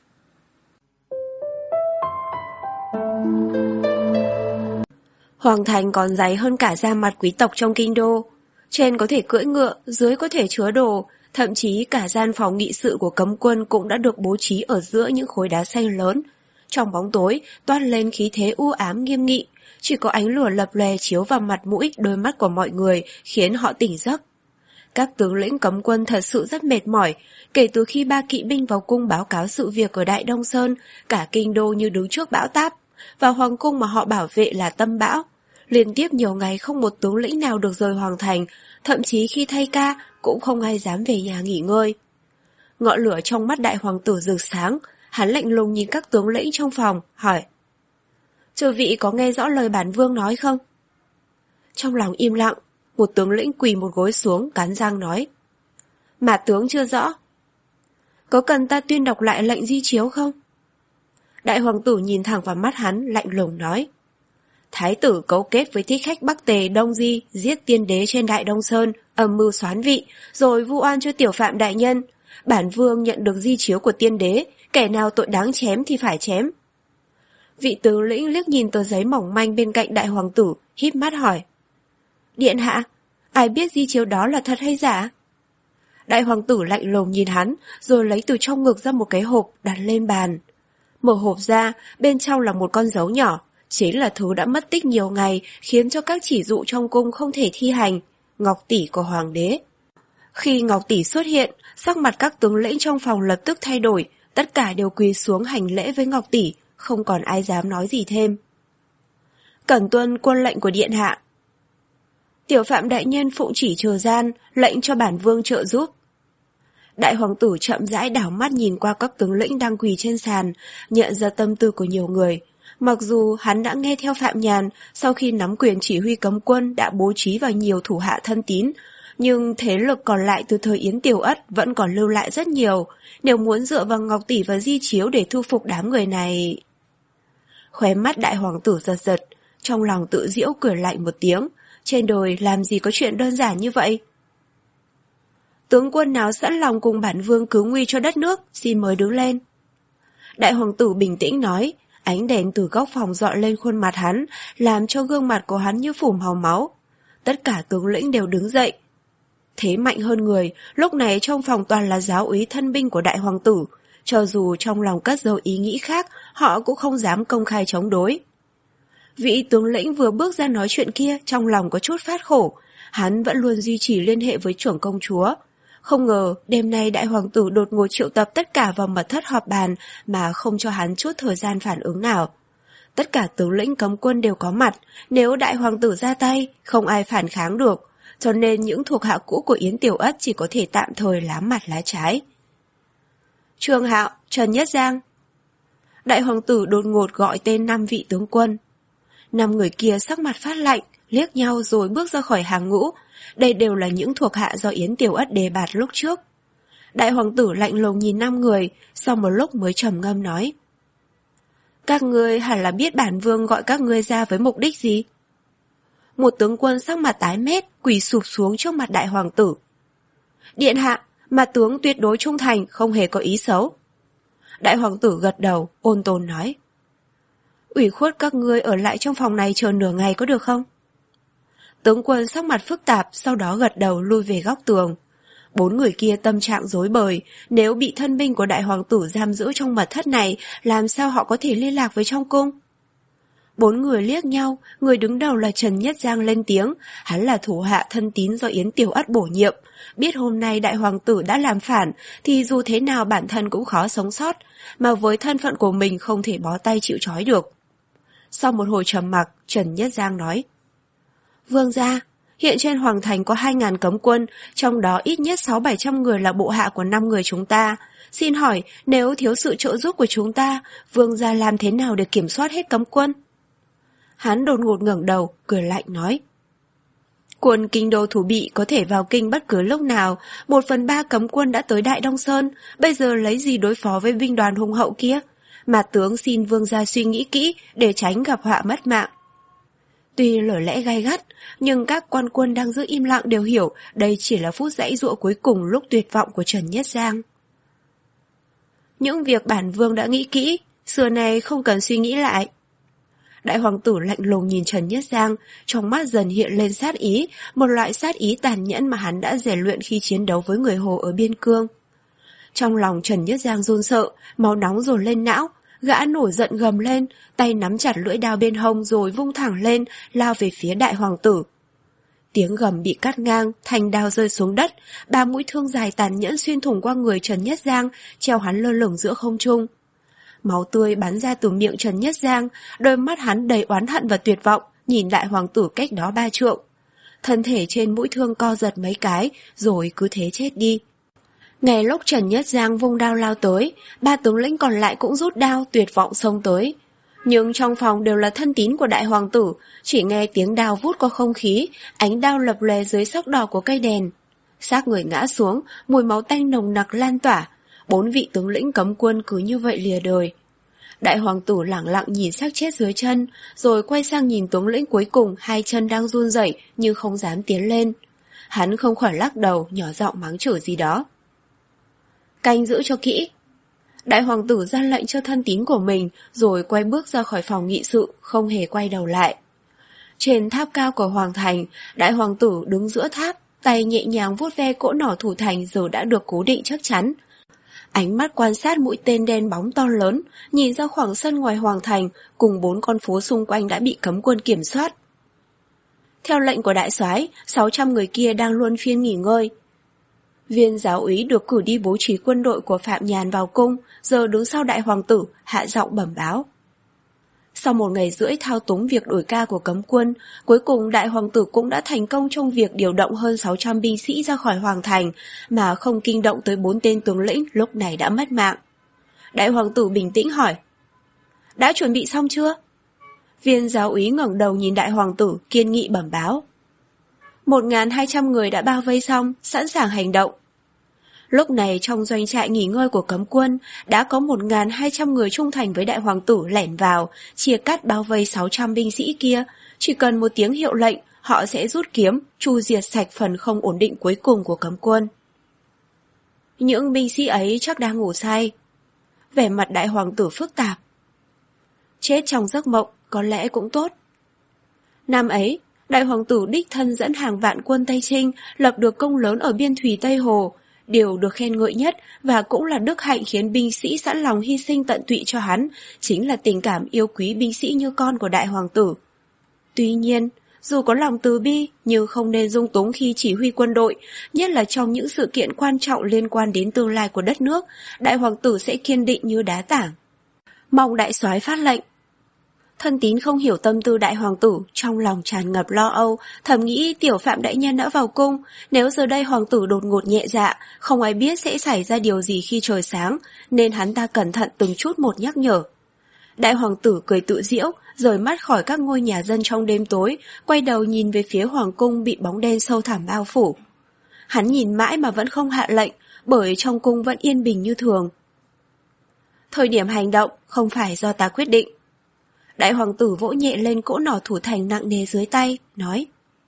Speaker 1: Hoàng thành còn dày hơn cả da mặt quý tộc trong kinh đô. Trên có thể cưỡi ngựa, dưới có thể chứa đồ, thậm chí cả gian phòng nghị sự của cấm quân cũng đã được bố trí ở giữa những khối đá xanh lớn. Trong bóng tối, toát lên khí thế u ám nghiêm nghị, chỉ có ánh lửa lập lòe chiếu vào mặt mũi, đôi mắt của mọi người, khiến họ tỉnh giấc. Các tướng lĩnh cấm quân thật sự rất mệt mỏi, kể từ khi ba kỵ binh vào cung báo cáo sự việc ở Đại Đông Sơn, cả kinh đô như đứng trước bão táp, và hoàng cung mà họ bảo vệ là tâm bão. Liên tiếp nhiều ngày không một tướng lĩnh nào được rời hoàng thành, thậm chí khi thay ca cũng không ai dám về nhà nghỉ ngơi. Ngọn lửa trong mắt đại hoàng tử rực sáng, hắn lạnh lùng nhìn các tướng lĩnh trong phòng, hỏi: "Chư vị có nghe rõ lời bản vương nói không?" Trong lòng im lặng, một tướng lĩnh quỳ một gối xuống, cắn răng nói: "Mà tướng chưa rõ." "Có cần ta tuyên đọc lại lệnh di chiếu không?" Đại hoàng tử nhìn thẳng vào mắt hắn, lạnh lùng nói: "Thái tử cấu kết với thích khách Bắc Tề Đông Di, giết tiên đế trên Đại Đông Sơn, âm mưu soán vị, rồi vu oan cho tiểu phạm đại nhân. Bản vương nhận được di chiếu của tiên đế, kẻ nào tội đáng chém thì phải chém." Vị tướng lĩnh liếc nhìn tờ giấy mỏng manh bên cạnh đại hoàng tử, híp mắt hỏi: "Điện hạ, ai biết di chiếu đó là thật hay giả?" Đại hoàng tử lạnh lùng nhìn hắn, rồi lấy từ trong ngực ra một cái hộp đặt lên bàn. Mở hộp ra, bên trong là một con dấu nhỏ, chính là thứ đã mất tích nhiều ngày, khiến cho các chỉ dụ trong cung không thể thi hành, ngọc tỷ của hoàng đế. Khi ngọc tỷ xuất hiện, sắc mặt các tướng lĩnh trong phòng lập tức thay đổi, tất cả đều quỳ xuống hành lễ với ngọc tỷ, không còn ai dám nói gì thêm. "Cẩn tuân quân lệnh của điện hạ." "Tiểu phạm đại nhân phụng chỉ trừ gian, lệnh cho bản vương trợ giúp." Đại hoàng tử chậm rãi đảo mắt nhìn qua các tướng lĩnh đang quỳ trên sàn, nhận ra tâm tư của nhiều người. Mặc dù hắn đã nghe theo Phạm Nhàn, sau khi nắm quyền chỉ huy cấm quân đã bố trí vào nhiều thủ hạ thân tín, nhưng thế lực còn lại từ thời Yến Tiểu Ất vẫn còn lưu lại rất nhiều. Nếu muốn dựa vào ngọc tỷ và di chiếu để thu phục đám người này... Khóe mắt đại hoàng tử giật giật, trong lòng tự giễu cười lạnh một tiếng. Trên đời làm gì có chuyện đơn giản như vậy? "Tướng quân nào sẵn lòng cùng bản vương cứu nguy cho đất nước, xin mời đứng lên." Đại hoàng tử bình tĩnh nói, ánh đèn từ góc phòng dọi lên khuôn mặt hắn, làm cho gương mặt của hắn như phủ màu máu. Tất cả tướng lĩnh đều đứng dậy. Thế mạnh hơn người, lúc này trong phòng toàn là giáo úy thân binh của đại hoàng tử. Cho dù trong lòng cất giấu ý nghĩ khác, họ cũng không dám công khai chống đối. Vị tướng lĩnh vừa bước ra nói chuyện kia trong lòng có chút phát khổ. Hắn vẫn luôn duy trì liên hệ với trưởng công chúa. Không ngờ đêm nay đại hoàng tử đột ngột triệu tập tất cả vào mật thất họp bàn mà không cho hắn chút thời gian phản ứng nào. Tất cả tướng lĩnh cấm quân đều có mặt, nếu đại hoàng tử ra tay, không ai phản kháng được, cho nên những thuộc hạ cũ của Yến Tiểu Ất chỉ có thể tạm thời lá mặt lá trái. "Trương Hạo, Trần Nhất Giang." Đại hoàng tử đột ngột gọi tên năm vị tướng quân. Năm người kia sắc mặt phát lạnh, liếc nhau rồi bước ra khỏi hàng ngũ. Đây đều là những thuộc hạ do Yến Tiểu Ất đề bạt lúc trước. Đại hoàng tử lạnh lùng nhìn năm người, sau một lúc mới trầm ngâm nói: "Các ngươi hẳn là biết bản vương gọi các ngươi ra với mục đích gì?" Một tướng quân sắc mặt tái mét, quỳ sụp xuống trước mặt đại hoàng tử. "Điện hạ, mà tướng tuyệt đối trung thành, không hề có ý xấu." Đại hoàng tử gật đầu, ôn tồn nói: "Ủy khuất các ngươi ở lại trong phòng này chờ nửa ngày có được không?" Tướng quân sắc mặt phức tạp, sau đó gật đầu lui về góc tường. Bốn người kia tâm trạng rối bời, nếu bị thân binh của đại hoàng tử giam giữ trong mật thất này, làm sao họ có thể liên lạc với trong cung? Bốn người liếc nhau, người đứng đầu là Trần Nhất Giang lên tiếng, hắn là thủ hạ thân tín do Yến Tiểu Ất bổ nhiệm. Biết hôm nay đại hoàng tử đã làm phản, thì dù thế nào bản thân cũng khó sống sót, mà với thân phận của mình không thể bó tay chịu trói được. Sau một hồi trầm mặc, Trần Nhất Giang nói: "Vương gia, hiện trên hoàng thành có hai ngàn cấm quân, trong đó ít nhất sáu bảy trăm người là bộ hạ của năm người chúng ta. Xin hỏi, nếu thiếu sự trợ giúp của chúng ta, vương gia làm thế nào để kiểm soát hết cấm quân?" Hắn đột ngột ngẩng đầu, cười lạnh nói: "Quân kinh đô thủ bị có thể vào kinh bất cứ lúc nào, một phần ba cấm quân đã tới Đại Đông Sơn, bây giờ lấy gì đối phó với binh đoàn hùng hậu kia? Mà tướng xin vương gia suy nghĩ kỹ để tránh gặp họa mất mạng." Tuy lời lẽ gay gắt, nhưng các quan quân đang giữ im lặng đều hiểu đây chỉ là phút giãy giụa cuối cùng lúc tuyệt vọng của Trần Nhất Giang. "Những việc bản vương đã nghĩ kỹ, xưa này không cần suy nghĩ lại." Đại hoàng tử lạnh lùng nhìn Trần Nhất Giang, trong mắt dần hiện lên sát ý, một loại sát ý tàn nhẫn mà hắn đã rèn luyện khi chiến đấu với người Hồ ở biên cương. Trong lòng Trần Nhất Giang run sợ, máu nóng dồn lên não, Gã nổi giận gầm lên, tay nắm chặt lưỡi đao bên hông rồi vung thẳng lên, lao về phía đại hoàng tử. Tiếng gầm bị cắt ngang, thanh đao rơi xuống đất, ba mũi thương dài tàn nhẫn xuyên thủng qua người Trần Nhất Giang, treo hắn lơ lửng giữa không trung. Máu tươi bắn ra từ miệng Trần Nhất Giang, đôi mắt hắn đầy oán hận và tuyệt vọng, nhìn đại hoàng tử cách đó ba trượng. Thân thể trên mũi thương co giật mấy cái, rồi cứ thế chết đi. Ngay lúc Trần Nhất Giang vung đao lao tới, ba tướng lĩnh còn lại cũng rút đao tuyệt vọng xông tới. Nhưng trong phòng đều là thân tín của đại hoàng tử, chỉ nghe tiếng đao vút qua không khí, ánh đao lập lòe dưới sắc đỏ của cây đèn. Xác người ngã xuống, mùi máu tanh nồng nặc lan tỏa, bốn vị tướng lĩnh cấm quân cứ như vậy lìa đời. Đại hoàng tử lẳng lặng nhìn xác chết dưới chân, rồi quay sang nhìn tướng lĩnh cuối cùng, hai chân đang run rẩy nhưng không dám tiến lên. Hắn không khỏi lắc đầu, nhỏ giọng mắng chửi gì đó. Canh giữ cho kỹ. Đại hoàng tử ra lệnh cho thân tín của mình, rồi quay bước ra khỏi phòng nghị sự, không hề quay đầu lại. Trên tháp cao của hoàng thành, đại hoàng tử đứng giữa tháp, tay nhẹ nhàng vuốt ve cỗ nỏ thủ thành giờ đã được cố định chắc chắn. Ánh mắt quan sát mũi tên đen bóng to lớn, nhìn ra khoảng sân ngoài hoàng thành, cùng bốn con phố xung quanh đã bị cấm quân kiểm soát. Theo lệnh của đại soái, sáu trăm người kia đang luân phiên nghỉ ngơi. Viên giáo úy được cử đi bố trí quân đội của Phạm Nhàn vào cung, giờ đứng sau đại hoàng tử, hạ giọng bẩm báo. Sau một ngày rưỡi thao túng việc đổi ca của cấm quân, cuối cùng đại hoàng tử cũng đã thành công trong việc điều động hơn sáu trăm binh sĩ ra khỏi hoàng thành, mà không kinh động tới bốn tên tướng lĩnh lúc này đã mất mạng. Đại hoàng tử bình tĩnh hỏi, đã chuẩn bị xong chưa? Viên giáo úy ngẩng đầu nhìn đại hoàng tử, kiên nghị bẩm báo. Một nghìn hai trăm người đã bao vây xong, sẵn sàng hành động. Lúc này trong doanh trại nghỉ ngơi của cấm quân, đã có một nghìn hai trăm người trung thành với đại hoàng tử lẻn vào, chia cắt bao vây sáu trăm binh sĩ kia. Chỉ cần một tiếng hiệu lệnh, họ sẽ rút kiếm, tru diệt sạch phần không ổn định cuối cùng của cấm quân. Những binh sĩ ấy chắc đang ngủ say. Vẻ mặt đại hoàng tử phức tạp. Chết trong giấc mộng, có lẽ cũng tốt. Năm ấy, đại hoàng tử đích thân dẫn hàng vạn quân Tây Trinh lập được công lớn ở biên thùy Tây Hồ. Điều được khen ngợi nhất và cũng là đức hạnh khiến binh sĩ sẵn lòng hy sinh tận tụy cho hắn, chính là tình cảm yêu quý binh sĩ như con của đại hoàng tử. Tuy nhiên, dù có lòng từ bi nhưng không nên dung túng khi chỉ huy quân đội, nhất là trong những sự kiện quan trọng liên quan đến tương lai của đất nước, đại hoàng tử sẽ kiên định như đá tảng. Mong đại soái phát lệnh. Thân tín không hiểu tâm tư đại hoàng tử, trong lòng tràn ngập lo âu, thầm nghĩ tiểu Phạm đại nhân đã vào cung, nếu giờ đây hoàng tử đột ngột nhẹ dạ, không ai biết sẽ xảy ra điều gì khi trời sáng, nên hắn ta cẩn thận từng chút một nhắc nhở. Đại hoàng tử cười tự giễu, rời mắt khỏi các ngôi nhà dân trong đêm tối, quay đầu nhìn về phía hoàng cung bị bóng đen sâu thẳm bao phủ. Hắn nhìn mãi mà vẫn không hạ lệnh, bởi trong cung vẫn yên bình như thường. Thời điểm hành động không phải do ta quyết định. Đại hoàng tử vỗ nhẹ lên cỗ nỏ thủ thành nặng nề dưới tay, nói: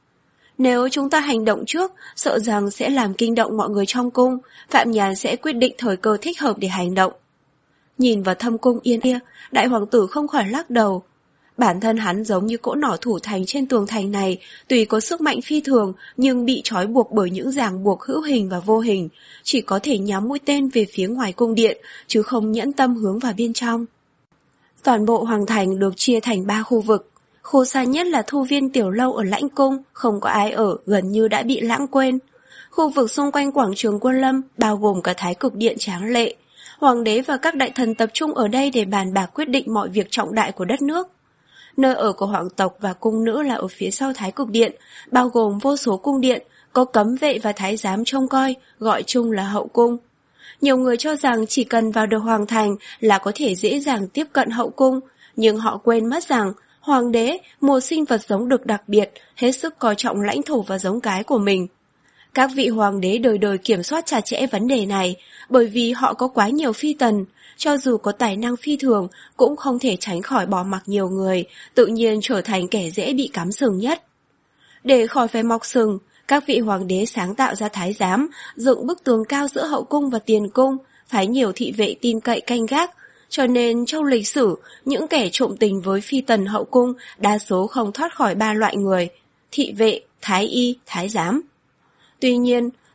Speaker 1: Nếu chúng ta hành động trước, sợ rằng sẽ làm kinh động mọi người trong cung, Phạm Nhàn sẽ quyết định thời cơ thích hợp để hành động. Nhìn vào thâm cung yên kia, đại hoàng tử không khỏi lắc đầu. Bản thân hắn giống như cỗ nỏ thủ thành trên tường thành này, tuy có sức mạnh phi thường nhưng bị trói buộc bởi những ràng buộc hữu hình và vô hình, chỉ có thể nhắm mũi tên về phía ngoài cung điện, chứ không nhẫn tâm hướng vào bên trong. Toàn bộ hoàng thành được chia thành ba khu vực. Khu xa nhất là thu viên tiểu lâu ở lãnh cung, không có ai ở, gần như đã bị lãng quên. Khu vực xung quanh quảng trường Quân Lâm bao gồm cả Thái Cực Điện tráng lệ. Hoàng đế và các đại thần tập trung ở đây để bàn bạc quyết định mọi việc trọng đại của đất nước. Nơi ở của hoàng tộc và cung nữ là ở phía sau Thái Cực Điện, bao gồm vô số cung điện, có cấm vệ và thái giám trông coi, gọi chung là hậu cung. Nhiều người cho rằng chỉ cần vào được hoàng thành là có thể dễ dàng tiếp cận hậu cung, nhưng họ quên mất rằng hoàng đế, một sinh vật giống được đặc biệt, hết sức coi trọng lãnh thổ và giống cái của mình. Các vị hoàng đế đời đời kiểm soát chặt chẽ vấn đề này, bởi vì họ có quá nhiều phi tần, cho dù có tài năng phi thường cũng không thể tránh khỏi bỏ mặc nhiều người, tự nhiên trở thành kẻ dễ bị cắm sừng nhất. Để khỏi phải mọc sừng, các vị hoàng đế sáng tạo ra thái giám, dựng bức tường cao giữa hậu cung và tiền cung, phái nhiều thị vệ tin cậy canh gác, cho nên trong lịch sử, những kẻ trộm tình với phi tần hậu cung đa số không thoát khỏi ba loại người: thị vệ, thái y, thái giám. Tuy nhiên,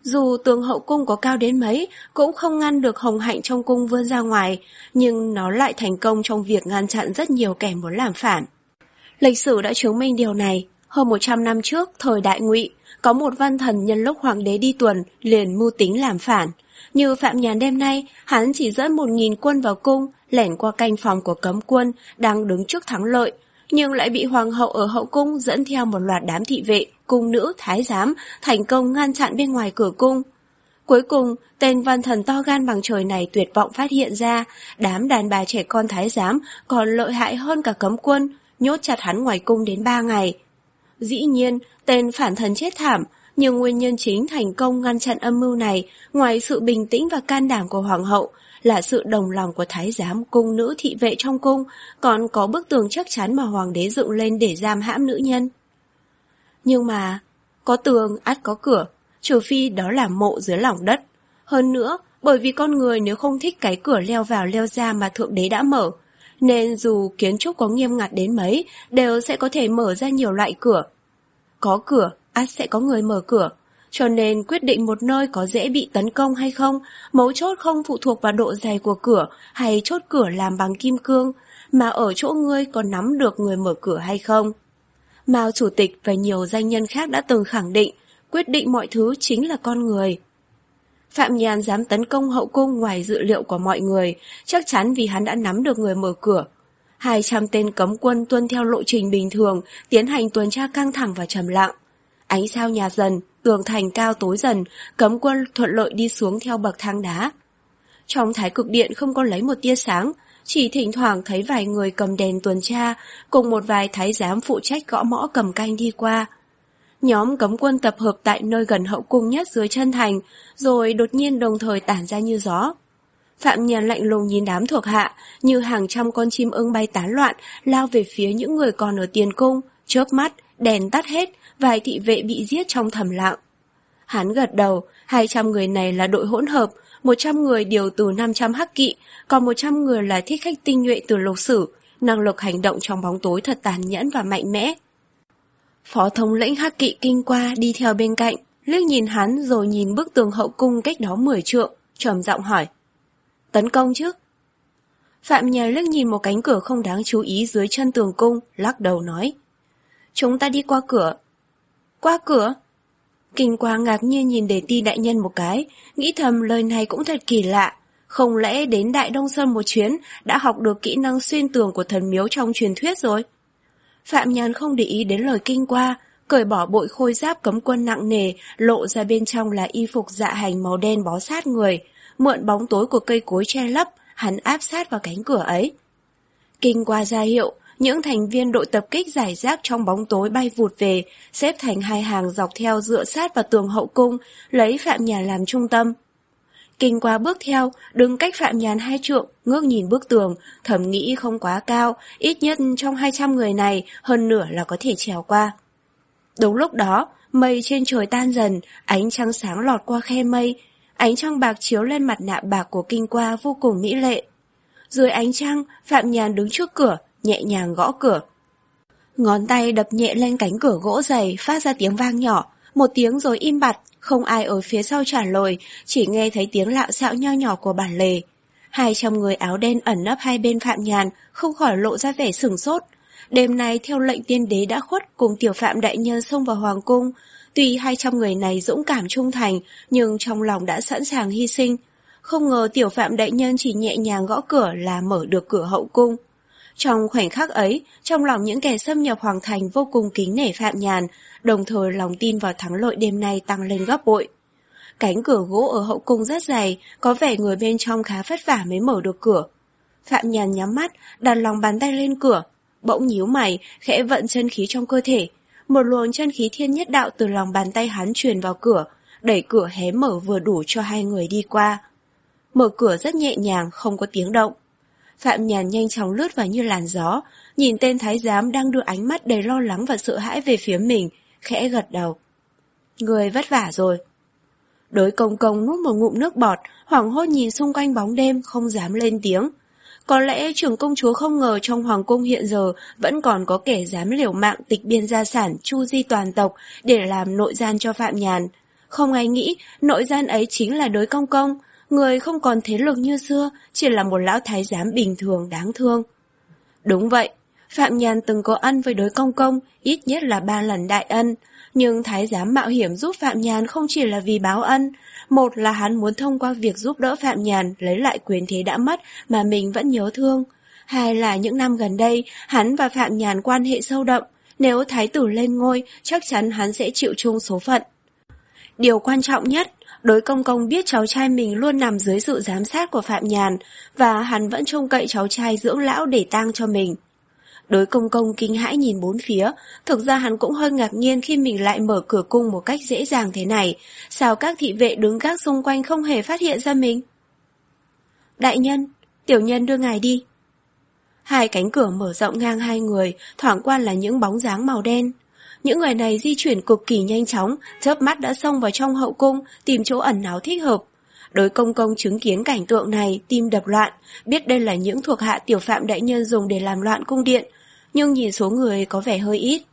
Speaker 1: Dù tường hậu cung có cao đến mấy, cũng không ngăn được hồng hạnh trong cung vươn ra ngoài, nhưng nó lại thành công trong việc ngăn chặn rất nhiều kẻ muốn làm phản. Lịch sử đã chứng minh điều này. Hơn một trăm năm trước, thời Đại Ngụy, có một văn thần nhân lúc hoàng đế đi tuần liền mưu tính làm phản. Như Phạm Nhàn đêm nay, hắn chỉ dẫn một nghìn quân vào cung, lẻn qua canh phòng của cấm quân đang đứng trước thắng lợi, nhưng lại bị hoàng hậu ở hậu cung dẫn theo một loạt đám thị vệ, cung nữ, thái giám, thành công ngăn chặn bên ngoài cửa cung. Cuối cùng, tên văn thần to gan bằng trời này tuyệt vọng phát hiện ra, đám đàn bà trẻ con thái giám còn lợi hại hơn cả cấm quân, nhốt chặt hắn ngoài cung đến ba ngày. Dĩ nhiên, tên phản thần chết thảm, nhưng nguyên nhân chính thành công ngăn chặn âm mưu này, ngoài sự bình tĩnh và can đảm của hoàng hậu, là sự đồng lòng của thái giám, cung nữ, thị vệ trong cung, còn có bức tường chắc chắn mà hoàng đế dựng lên để giam hãm nữ nhân. Nhưng mà, có tường, ắt có cửa, trừ phi đó là mộ dưới lòng đất. Hơn nữa, bởi vì con người nếu không thích cái cửa leo vào leo ra mà thượng đế đã mở, nên dù kiến trúc có nghiêm ngặt đến mấy, đều sẽ có thể mở ra nhiều loại cửa. Có cửa, ắt sẽ có người mở cửa. Cho nên quyết định một nơi có dễ bị tấn công hay không, mấu chốt không phụ thuộc vào độ dày của cửa hay chốt cửa làm bằng kim cương, mà ở chỗ ngươi có nắm được người mở cửa hay không. Mao Chủ tịch và nhiều danh nhân khác đã từng khẳng định, quyết định mọi thứ chính là con người. Phạm Nhàn dám tấn công hậu cung ngoài dự liệu của mọi người, chắc chắn vì hắn đã nắm được người mở cửa. Hai trăm tên cấm quân tuân theo lộ trình bình thường, tiến hành tuần tra căng thẳng và trầm lặng. Ánh sao nhạt dần, tường thành cao tối dần, cấm quân thuận lợi đi xuống theo bậc thang đá. Trong thái cực điện không có lấy một tia sáng, chỉ thỉnh thoảng thấy vài người cầm đèn tuần tra, cùng một vài thái giám phụ trách gõ mõ cầm canh đi qua. Nhóm cấm quân tập hợp tại nơi gần hậu cung nhất dưới chân thành, rồi đột nhiên đồng thời tản ra như gió. Phạm Nhàn lạnh lùng nhìn đám thuộc hạ, như hàng trăm con chim ưng bay tán loạn, lao về phía những người còn ở tiền cung, chớp mắt, đèn tắt hết, vài thị vệ bị giết trong thầm lặng. Hắn gật đầu, hai trăm người này là đội hỗn hợp, một trăm người điều từ năm trăm hắc kỵ, còn một trăm người là thích khách tinh nhuệ từ lục sử, năng lực hành động trong bóng tối thật tàn nhẫn và mạnh mẽ. Phó thống lĩnh hắc kỵ kinh qua đi theo bên cạnh, liếc nhìn hắn rồi nhìn bức tường hậu cung cách đó mười trượng, trầm giọng hỏi. Tấn công chứ? Phạm Nhàn liếc nhìn một cánh cửa không đáng chú ý dưới chân tường cung, lắc đầu nói. Chúng ta đi qua cửa. Qua cửa? Kinh qua ngạc nhiên nhìn Đề Ti đại nhân một cái, nghĩ thầm lời này cũng thật kỳ lạ. Không lẽ đến Đại Đông Sơn một chuyến đã học được kỹ năng xuyên tường của thần miếu trong truyền thuyết rồi? Phạm Nhàn không để ý đến lời kinh qua, cởi bỏ bội khôi giáp cấm quân nặng nề, lộ ra bên trong là y phục dạ hành màu đen bó sát người. Mượn bóng tối của cây cối che lấp, hắn áp sát vào cánh cửa ấy. Kinh qua ra hiệu, những thành viên đội tập kích rải rác trong bóng tối bay vụt về, xếp thành hai hàng dọc theo dựa sát vào tường hậu cung, lấy Phạm Nhàn làm trung tâm. Kinh qua bước theo, đứng cách Phạm Nhàn hai trượng, ngước nhìn bức tường, thầm nghĩ không quá cao, ít nhất trong hai trăm người này, hơn nửa là có thể trèo qua. Đúng lúc đó, mây trên trời tan dần, ánh trăng sáng lọt qua khe mây, ánh trăng bạc chiếu lên mặt nạ bạc của kinh qua vô cùng mỹ lệ. Dưới ánh trăng, Phạm Nhàn đứng trước cửa, nhẹ nhàng gõ cửa. Ngón tay đập nhẹ lên cánh cửa gỗ dày, phát ra tiếng vang nhỏ, một tiếng rồi im bặt, không ai ở phía sau trả lời, chỉ nghe thấy tiếng lạo xạo nho nhỏ của bản lề. Hai trăm người áo đen ẩn nấp hai bên Phạm Nhàn, không khỏi lộ ra vẻ sửng sốt. Đêm nay theo lệnh tiên đế đã khuất cùng tiểu Phạm đại nhân xông vào hoàng cung. Tuy hai trăm người này dũng cảm trung thành, nhưng trong lòng đã sẵn sàng hy sinh. Không ngờ tiểu Phạm đại nhân chỉ nhẹ nhàng gõ cửa là mở được cửa hậu cung. Trong khoảnh khắc ấy, trong lòng những kẻ xâm nhập hoàng thành vô cùng kính nể Phạm Nhàn, đồng thời lòng tin vào thắng lợi đêm nay tăng lên gấp bội. Cánh cửa gỗ ở hậu cung rất dày, có vẻ người bên trong khá vất vả mới mở được cửa. Phạm Nhàn nhắm mắt, đặt lòng bàn tay lên cửa, bỗng nhíu mày, khẽ vận chân khí trong cơ thể. Một luồng chân khí thiên nhất đạo từ lòng bàn tay hắn truyền vào cửa, đẩy cửa hé mở vừa đủ cho hai người đi qua. Mở cửa rất nhẹ nhàng, không có tiếng động. Phạm Nhàn nhanh chóng lướt vào như làn gió, nhìn tên thái giám đang đưa ánh mắt đầy lo lắng và sợ hãi về phía mình, khẽ gật đầu. Người vất vả rồi. Đối công công nuốt một ngụm nước bọt, hoảng hốt nhìn xung quanh bóng đêm, không dám lên tiếng. Có lẽ trưởng công chúa không ngờ trong hoàng cung hiện giờ vẫn còn có kẻ dám liều mạng tịch biên gia sản chu di toàn tộc để làm nội gian cho Phạm Nhàn. Không ai nghĩ nội gian ấy chính là Đới Công Công, người không còn thế lực như xưa, chỉ là một lão thái giám bình thường đáng thương. Đúng vậy, Phạm Nhàn từng có ân với Đới Công Công, ít nhất là ba lần đại ân, nhưng thái giám mạo hiểm giúp Phạm Nhàn không chỉ là vì báo ân, một là hắn muốn thông qua việc giúp đỡ Phạm Nhàn lấy lại quyền thế đã mất mà mình vẫn nhớ thương, hai là những năm gần đây hắn và Phạm Nhàn quan hệ sâu đậm, nếu thái tử lên ngôi chắc chắn hắn sẽ chịu chung số phận. Điều quan trọng nhất, Đới Công Công biết cháu trai mình luôn nằm dưới sự giám sát của Phạm Nhàn và hắn vẫn trông cậy cháu trai dưỡng lão để tang cho mình. Đới Công Công kinh hãi nhìn bốn phía, thực ra hắn cũng hơi ngạc nhiên khi mình lại mở cửa cung một cách dễ dàng thế này, sao các thị vệ đứng gác xung quanh không hề phát hiện ra mình. Đại nhân, tiểu nhân đưa ngài đi. Hai cánh cửa mở rộng ngang hai người, thoảng qua là những bóng dáng màu đen. Những người này di chuyển cực kỳ nhanh chóng, chớp mắt đã xông vào trong hậu cung, tìm chỗ ẩn náu thích hợp. Đới Công Công chứng kiến cảnh tượng này, tim đập loạn, biết đây là những thuộc hạ tiểu Phạm đại nhân dùng để làm loạn cung điện, nhưng nhìn số người có vẻ hơi ít.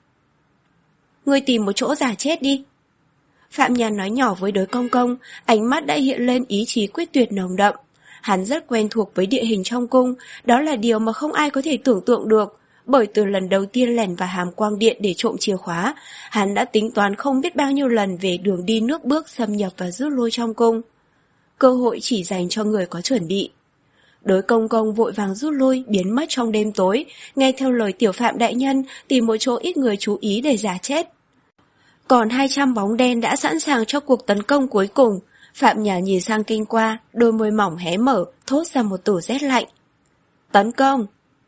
Speaker 1: Ngươi tìm một chỗ giả chết đi. Phạm Nhàn nói nhỏ với Đới Công Công, ánh mắt đã hiện lên ý chí quyết tuyệt nồng đậm. Hắn rất quen thuộc với địa hình trong cung, đó là điều mà không ai có thể tưởng tượng được. Bởi từ lần đầu tiên lẻn vào Hàm Quang Điện để trộm chìa khóa, hắn đã tính toán không biết bao nhiêu lần về đường đi nước bước xâm nhập và rút lui trong cung. Cơ hội chỉ dành cho người có chuẩn bị. Đới Công Công vội vàng rút lui, biến mất trong đêm tối, nghe theo lời tiểu Phạm đại nhân, tìm một chỗ ít người chú ý để giả chết. Còn hai trăm bóng đen đã sẵn sàng cho cuộc tấn công cuối cùng. Phạm Nhàn nhìn sang Kinh Qua, đôi môi mỏng hé mở, thốt ra một từ rét lạnh. Tấn công!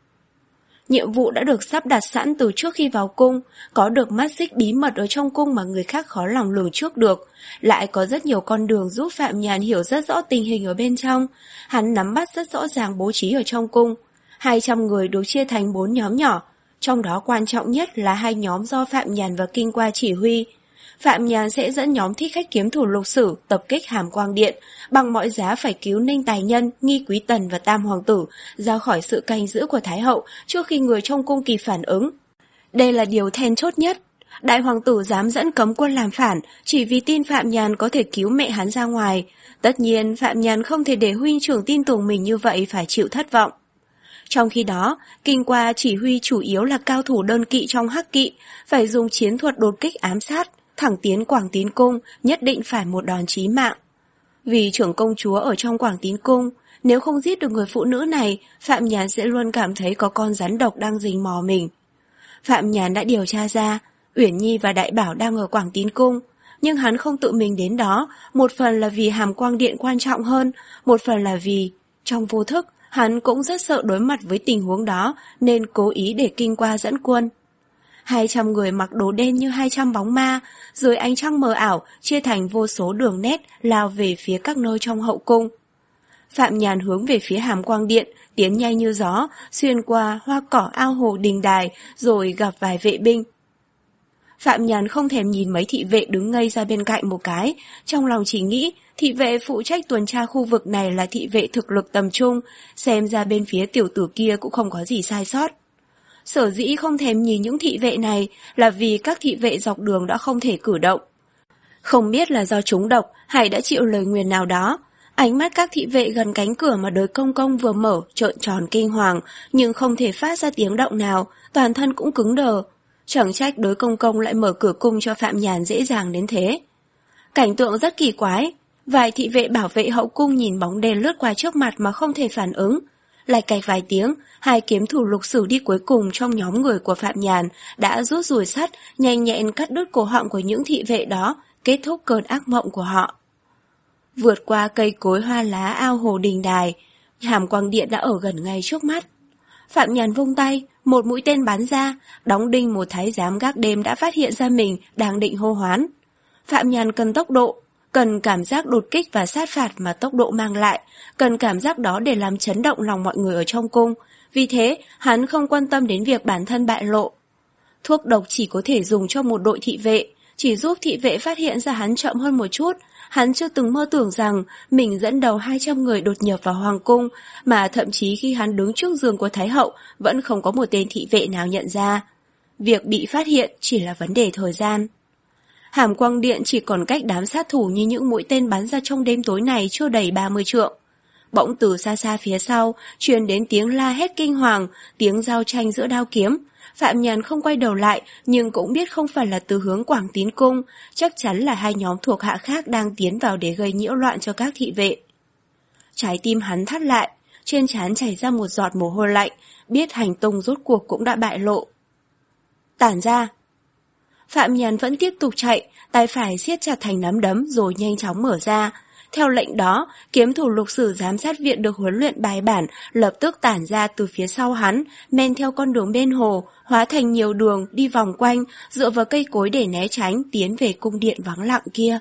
Speaker 1: Nhiệm vụ đã được sắp đặt sẵn từ trước khi vào cung, có được mắt xích bí mật ở trong cung mà người khác khó lòng lường trước được. Lại có rất nhiều con đường giúp Phạm Nhàn hiểu rất rõ tình hình ở bên trong. Hắn nắm bắt rất rõ ràng bố trí ở trong cung. hai trăm người được chia thành bốn nhóm nhỏ, trong đó quan trọng nhất là hai nhóm do Phạm Nhàn và Kinh Qua chỉ huy. Phạm Nhàn sẽ dẫn nhóm thích khách kiếm thủ Lục Sử tập kích Hàm Quang Điện, bằng mọi giá phải cứu Ninh Tài Nhân, Nghi Quý Tần và Tam Hoàng Tử ra khỏi sự canh giữ của Thái Hậu trước khi người trong cung kịp phản ứng. Đây là điều then chốt nhất. Đại Hoàng Tử dám dẫn cấm quân làm phản chỉ vì tin Phạm Nhàn có thể cứu mẹ hắn ra ngoài. Tất nhiên Phạm Nhàn không thể để huynh trưởng tin tưởng mình như vậy phải chịu thất vọng. Trong khi đó, Kinh Qua chỉ huy chủ yếu là cao thủ đơn kỵ trong hắc kỵ, phải dùng chiến thuật đột kích ám sát, thẳng tiến Quảng Tín Cung, nhất định phải một đòn chí mạng. Vì trưởng công chúa ở trong Quảng Tín Cung, nếu không giết được người phụ nữ này, Phạm Nhàn sẽ luôn cảm thấy có con rắn độc đang rình mò mình. Phạm Nhàn đã điều tra ra, Uyển Nhi và Đại Bảo đang ở Quảng Tín Cung, nhưng hắn không tự mình đến đó, một phần là vì Hàm Quang Điện quan trọng hơn, một phần là vì, trong vô thức, hắn cũng rất sợ đối mặt với tình huống đó, nên cố ý để Kinh Qua dẫn quân. Hai trăm người mặc đồ đen như hai trăm bóng ma, dưới ánh trăng mờ ảo, chia thành vô số đường nét, lao về phía các nơi trong hậu cung. Phạm Nhàn hướng về phía Hàm Quang Điện, tiến nhanh như gió, xuyên qua hoa cỏ ao hồ đình đài, rồi gặp vài vệ binh. Phạm Nhàn không thèm nhìn mấy thị vệ đứng ngây ra bên cạnh một cái, trong lòng chỉ nghĩ thị vệ phụ trách tuần tra khu vực này là thị vệ thực lực tầm trung, xem ra bên phía tiểu tử kia cũng không có gì sai sót. Sở dĩ không thèm nhìn những thị vệ này là vì các thị vệ dọc đường đã không thể cử động. Không biết là do trúng độc hay đã chịu lời nguyền nào đó, ánh mắt các thị vệ gần cánh cửa mà Đới Công Công vừa mở trợn tròn kinh hoàng, nhưng không thể phát ra tiếng động nào, toàn thân cũng cứng đờ. Chẳng trách Đới Công Công lại mở cửa cung cho Phạm Nhàn dễ dàng đến thế. Cảnh tượng rất kỳ quái, vài thị vệ bảo vệ hậu cung nhìn bóng đen lướt qua trước mặt mà không thể phản ứng. Lạch cạch vài tiếng, hai kiếm thủ Lục Sử đi cuối cùng trong nhóm người của Phạm Nhàn đã rút dùi sắt, nhanh nhẹn cắt đứt cổ họng của những thị vệ đó, kết thúc cơn ác mộng của họ. Vượt qua cây cối hoa lá ao hồ đình đài, Hàm Quang Điện đã ở gần ngay trước mắt. Phạm Nhàn vung tay, một mũi tên bắn ra, đóng đinh một thái giám gác đêm đã phát hiện ra mình đang định hô hoán. Phạm Nhàn cần tốc độ, cần cảm giác đột kích và sát phạt mà tốc độ mang lại, cần cảm giác đó để làm chấn động lòng mọi người ở trong cung. Vì thế, hắn không quan tâm đến việc bản thân bại lộ. Thuốc độc chỉ có thể dùng cho một đội thị vệ, chỉ giúp thị vệ phát hiện ra hắn chậm hơn một chút. Hắn chưa từng mơ tưởng rằng mình dẫn đầu hai trăm người đột nhập vào hoàng cung, mà thậm chí khi hắn đứng trước giường của Thái Hậu vẫn không có một tên thị vệ nào nhận ra. Việc bị phát hiện chỉ là vấn đề thời gian. Hàm quang điện chỉ còn cách đám sát thủ như những mũi tên bắn ra trong đêm tối này chưa đầy ba mươi trượng. Bỗng từ xa xa phía sau, truyền đến tiếng la hét kinh hoàng, tiếng giao tranh giữa đao kiếm. Phạm Nhàn không quay đầu lại, nhưng cũng biết không phải là từ hướng Quảng Tín Cung, chắc chắn là hai nhóm thuộc hạ khác đang tiến vào để gây nhiễu loạn cho các thị vệ. Trái tim hắn thắt lại, trên trán chảy ra một giọt mồ hôi lạnh, biết hành tung rốt cuộc cũng đã bại lộ. Tản ra! Phạm Nhàn vẫn tiếp tục chạy, tay phải siết chặt thành nắm đấm rồi nhanh chóng mở ra. Theo lệnh đó, kiếm thủ Lục Sử giám sát viện được huấn luyện bài bản lập tức tản ra từ phía sau hắn, men theo con đường bên hồ, hóa thành nhiều đường đi vòng quanh, dựa vào cây cối để né tránh, tiến về cung điện vắng lặng kia.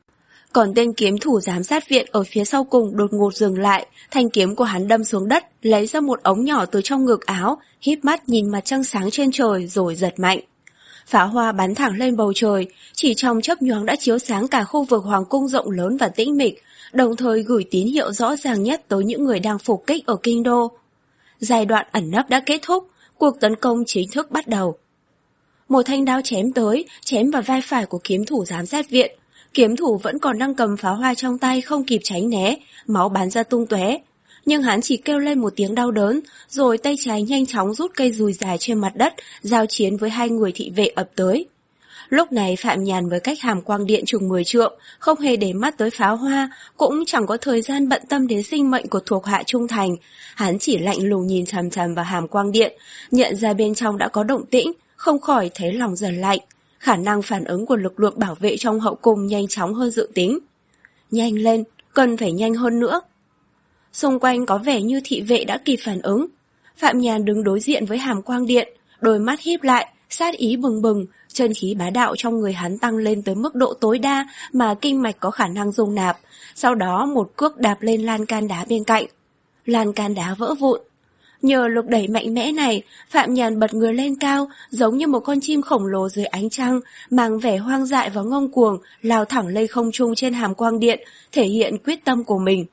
Speaker 1: Còn tên kiếm thủ giám sát viện ở phía sau cùng đột ngột dừng lại, thanh kiếm của hắn đâm xuống đất, lấy ra một ống nhỏ từ trong ngực áo, híp mắt nhìn mặt trăng sáng trên trời rồi giật mạnh. Pháo hoa bắn thẳng lên bầu trời, chỉ trong chớp nhoáng đã chiếu sáng cả khu vực hoàng cung rộng lớn và tĩnh mịch, đồng thời gửi tín hiệu rõ ràng nhất tới những người đang phục kích ở kinh đô. Giai đoạn ẩn nấp đã kết thúc, cuộc tấn công chính thức bắt đầu. Một thanh đao chém tới, chém vào vai phải của kiếm thủ giám sát viện. Kiếm thủ vẫn còn đang cầm pháo hoa trong tay không kịp tránh né, máu bắn ra tung tóe. Nhưng hắn chỉ kêu lên một tiếng đau đớn, rồi tay trái nhanh chóng rút cây dùi dài trên mặt đất, giao chiến với hai người thị vệ ập tới. Lúc này Phạm Nhàn với cách hàm quang điện chừng mười trượng, không hề để mắt tới pháo hoa, cũng chẳng có thời gian bận tâm đến sinh mệnh của thuộc hạ trung thành. Hắn chỉ lạnh lùng nhìn chằm chằm vào hàm quang điện, nhận ra bên trong đã có động tĩnh, không khỏi thấy lòng dần lạnh. Khả năng phản ứng của lực lượng bảo vệ trong hậu cung nhanh chóng hơn dự tính. Nhanh lên, cần phải nhanh hơn nữa. Xung quanh có vẻ như thị vệ đã kịp phản ứng. Phạm Nhàn đứng đối diện với hàm quang điện, đôi mắt híp lại, sát ý bừng bừng, chân khí bá đạo trong người hắn tăng lên tới mức độ tối đa mà kinh mạch có khả năng dung nạp, sau đó một cước đạp lên lan can đá bên cạnh. Lan can đá vỡ vụn. Nhờ lực đẩy mạnh mẽ này, Phạm Nhàn bật người lên cao, giống như một con chim khổng lồ dưới ánh trăng, mang vẻ hoang dại và ngông cuồng, lao thẳng lên không trung trên hàm quang điện, thể hiện quyết tâm của mình.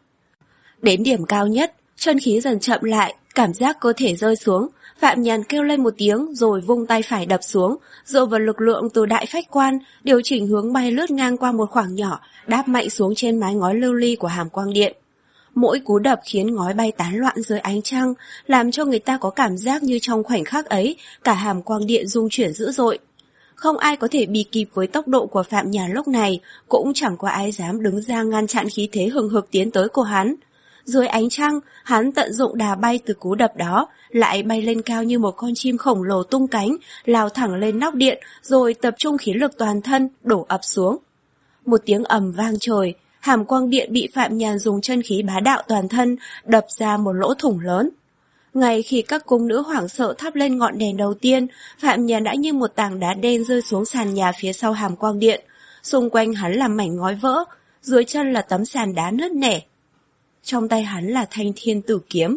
Speaker 1: Đến điểm cao nhất, chân khí dần chậm lại, cảm giác cơ thể rơi xuống, Phạm Nhàn kêu lên một tiếng rồi vung tay phải đập xuống, dựa vào lực lượng từ đại phách quan, điều chỉnh hướng bay lướt ngang qua một khoảng nhỏ, đáp mạnh xuống trên mái ngói lưu ly của hàm quang điện. Mỗi cú đập khiến ngói bay tán loạn dưới ánh trăng, làm cho người ta có cảm giác như trong khoảnh khắc ấy, cả hàm quang điện rung chuyển dữ dội. Không ai có thể bì kịp với tốc độ của Phạm Nhàn lúc này, cũng chẳng có ai dám đứng ra ngăn chặn khí thế hừng hực tiến tới của hắn. Dưới ánh trăng, hắn tận dụng đà bay từ cú đập đó, lại bay lên cao như một con chim khổng lồ tung cánh, lao thẳng lên nóc điện, rồi tập trung khí lực toàn thân, đổ ập xuống. Một tiếng ầm vang trời, hàm quang điện bị Phạm Nhàn dùng chân khí bá đạo toàn thân, đập ra một lỗ thủng lớn. Ngay khi các cung nữ hoảng sợ thắp lên ngọn đèn đầu tiên, Phạm Nhàn đã như một tảng đá đen rơi xuống sàn nhà phía sau hàm quang điện. Xung quanh hắn là mảnh ngói vỡ, dưới chân là tấm sàn đá nứt nẻ. Trong tay hắn là thanh thiên tử kiếm.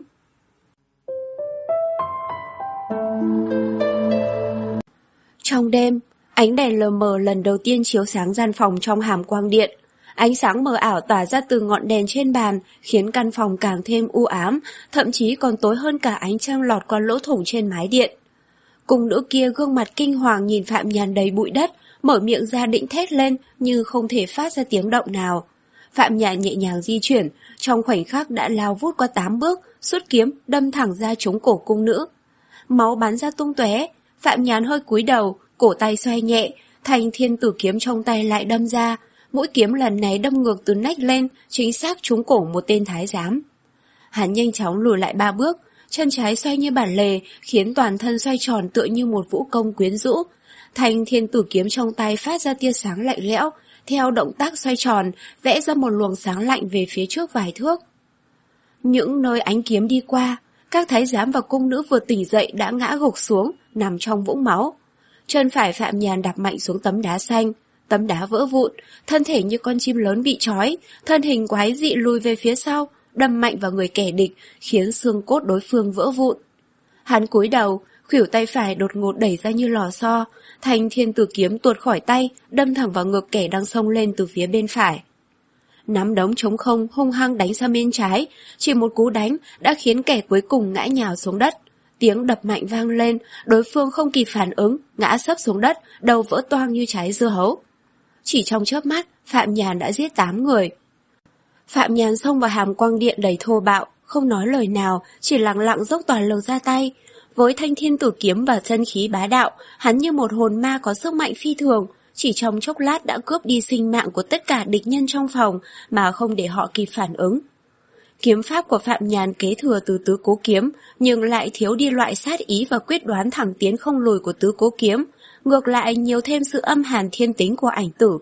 Speaker 1: Trong đêm, ánh đèn lờ mờ lần đầu tiên chiếu sáng gian phòng trong hàm quang điện. Ánh sáng mờ ảo tỏa ra từ ngọn đèn trên bàn, khiến căn phòng càng thêm u ám, thậm chí còn tối hơn cả ánh trăng lọt qua lỗ thủng trên mái điện. Cung nữ kia gương mặt kinh hoàng nhìn Phạm Nhàn đầy bụi đất, mở miệng ra định thét lên nhưng không thể phát ra tiếng động nào. Phạm Nhàn nhẹ nhàng di chuyển, trong khoảnh khắc đã lao vút qua tám bước, xuất kiếm đâm thẳng ra trúng cổ cung nữ. Máu bắn ra tung tóe, Phạm Nhàn hơi cúi đầu, cổ tay xoay nhẹ, thanh thiên tử kiếm trong tay lại đâm ra. Mũi kiếm lần này đâm ngược từ nách lên, chính xác trúng cổ một tên thái giám. Hắn nhanh chóng lùi lại ba bước, chân trái xoay như bản lề, khiến toàn thân xoay tròn tựa như một vũ công quyến rũ. Thanh thiên tử kiếm trong tay phát ra tia sáng lạnh lẽo, theo động tác xoay tròn, vẽ ra một luồng sáng lạnh về phía trước vài thước. Những nơi ánh kiếm đi qua, các thái giám và cung nữ vừa tỉnh dậy đã ngã gục xuống, nằm trong vũng máu. Chân phải Phạm Nhàn đạp mạnh xuống tấm đá xanh, tấm đá vỡ vụn, thân thể như con chim lớn bị trói, thân hình quái dị lùi về phía sau, đâm mạnh vào người kẻ địch, khiến xương cốt đối phương vỡ vụn. Hắn cúi đầu, khuỷu tay phải đột ngột đẩy ra như lò xo, thanh thiên tử kiếm tuột khỏi tay, đâm thẳng vào ngực kẻ đang xông lên từ phía bên phải. Nắm đấm trống không hung hăng đánh sang bên trái, chỉ một cú đánh đã khiến kẻ cuối cùng ngã nhào xuống đất. Tiếng đập mạnh vang lên, đối phương không kịp phản ứng, ngã sấp xuống đất, đầu vỡ toang như trái dưa hấu. Chỉ trong chớp mắt, Phạm Nhàn đã giết tám người. Phạm Nhàn xông vào hàm quang điện đầy thô bạo, không nói lời nào, chỉ lặng lặng dốc toàn lực ra tay. Với thanh thiên tử kiếm và chân khí bá đạo, hắn như một hồn ma có sức mạnh phi thường, chỉ trong chốc lát đã cướp đi sinh mạng của tất cả địch nhân trong phòng mà không để họ kịp phản ứng. Kiếm pháp của Phạm Nhàn kế thừa từ tứ cố kiếm, nhưng lại thiếu đi loại sát ý và quyết đoán thẳng tiến không lùi của tứ cố kiếm, ngược lại nhiều thêm sự âm hàn thiên tính của ảnh tử.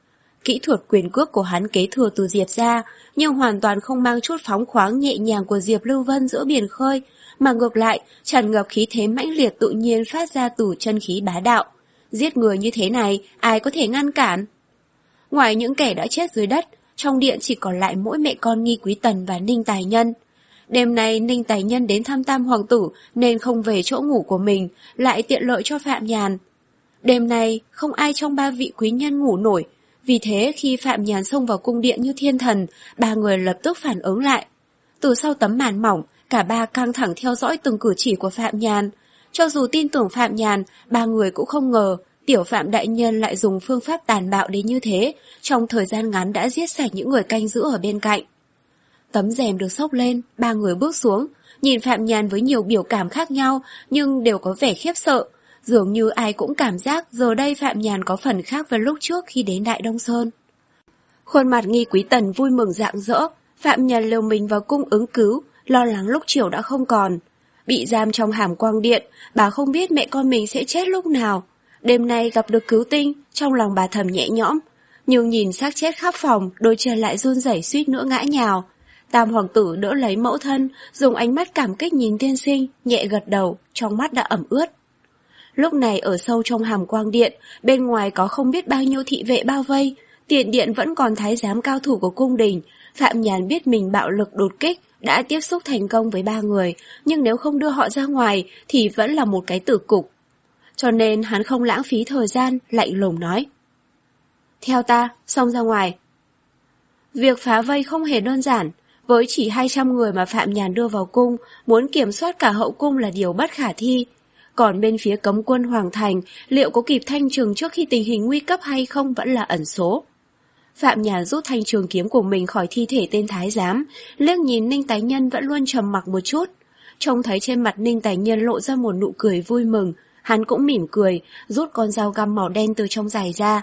Speaker 1: Kỹ thuật quyền cước của hắn kế thừa từ Diệp gia, nhưng hoàn toàn không mang chút phóng khoáng nhẹ nhàng của Diệp Lưu Vân giữa biển khơi, mà ngược lại tràn ngập khí thế mãnh liệt tự nhiên phát ra từ chân khí bá đạo. Giết người như thế này, ai có thể ngăn cản? Ngoài những kẻ đã chết dưới đất, trong điện chỉ còn lại mỗi mẹ con Nghi Quý Tần và Ninh Tài Nhân. Đêm nay Ninh Tài Nhân đến thăm Tam Hoàng tử nên không về chỗ ngủ của mình, lại tiện lợi cho Phạm Nhàn. Đêm nay không ai trong ba vị quý nhân ngủ nổi, vì thế khi Phạm Nhàn xông vào cung điện như thiên thần, ba người lập tức phản ứng lại. Từ sau tấm màn mỏng, cả ba căng thẳng theo dõi từng cử chỉ của Phạm Nhàn. Cho dù tin tưởng Phạm Nhàn, ba người cũng không ngờ tiểu Phạm đại nhân lại dùng phương pháp tàn bạo đến như thế, trong thời gian ngắn đã giết sạch những người canh giữ ở bên cạnh. Tấm rèm được xốc lên, ba người bước xuống, nhìn Phạm Nhàn với nhiều biểu cảm khác nhau nhưng đều có vẻ khiếp sợ. Dường như ai cũng cảm giác giờ đây Phạm Nhàn có phần khác với lúc trước khi đến Đại Đông Sơn. Khuôn mặt Nghi Quý Tần vui mừng rạng rỡ, Phạm Nhàn liều mình vào cung ứng cứu, lo lắng lúc chiều đã không còn. Bị giam trong hàm quang điện, bà không biết mẹ con mình sẽ chết lúc nào. Đêm nay gặp được cứu tinh, trong lòng bà thầm nhẹ nhõm. Nhưng nhìn xác chết khắp phòng, đôi chân lại run rẩy suýt nữa ngã nhào. Tam Hoàng tử đỡ lấy mẫu thân, dùng ánh mắt cảm kích nhìn tiên sinh, nhẹ gật đầu, trong mắt đã ẩm ướt. Lúc này ở sâu trong hàm quang điện, bên ngoài có không biết bao nhiêu thị vệ bao vây, tiền điện vẫn còn thái giám cao thủ của cung đình. Phạm Nhàn biết mình bạo lực đột kích, đã tiếp xúc thành công với ba người, nhưng nếu không đưa họ ra ngoài thì vẫn là một cái tử cục. Cho nên hắn không lãng phí thời gian, lạnh lùng nói. Theo ta, xông ra ngoài. Việc phá vây không hề đơn giản, với chỉ hai trăm người mà Phạm Nhàn đưa vào cung, muốn kiểm soát cả hậu cung là điều bất khả thi. Còn bên phía cấm quân Hoàng Thành, liệu có kịp thanh trừng trước khi tình hình nguy cấp hay không vẫn là ẩn số. Phạm Nhàn rút thanh trường kiếm của mình khỏi thi thể tên thái giám, liếc nhìn Ninh Tài Nhân vẫn luôn trầm mặc một chút. Trông thấy trên mặt Ninh Tài Nhân lộ ra một nụ cười vui mừng, hắn cũng mỉm cười, rút con dao găm màu đen từ trong giày ra.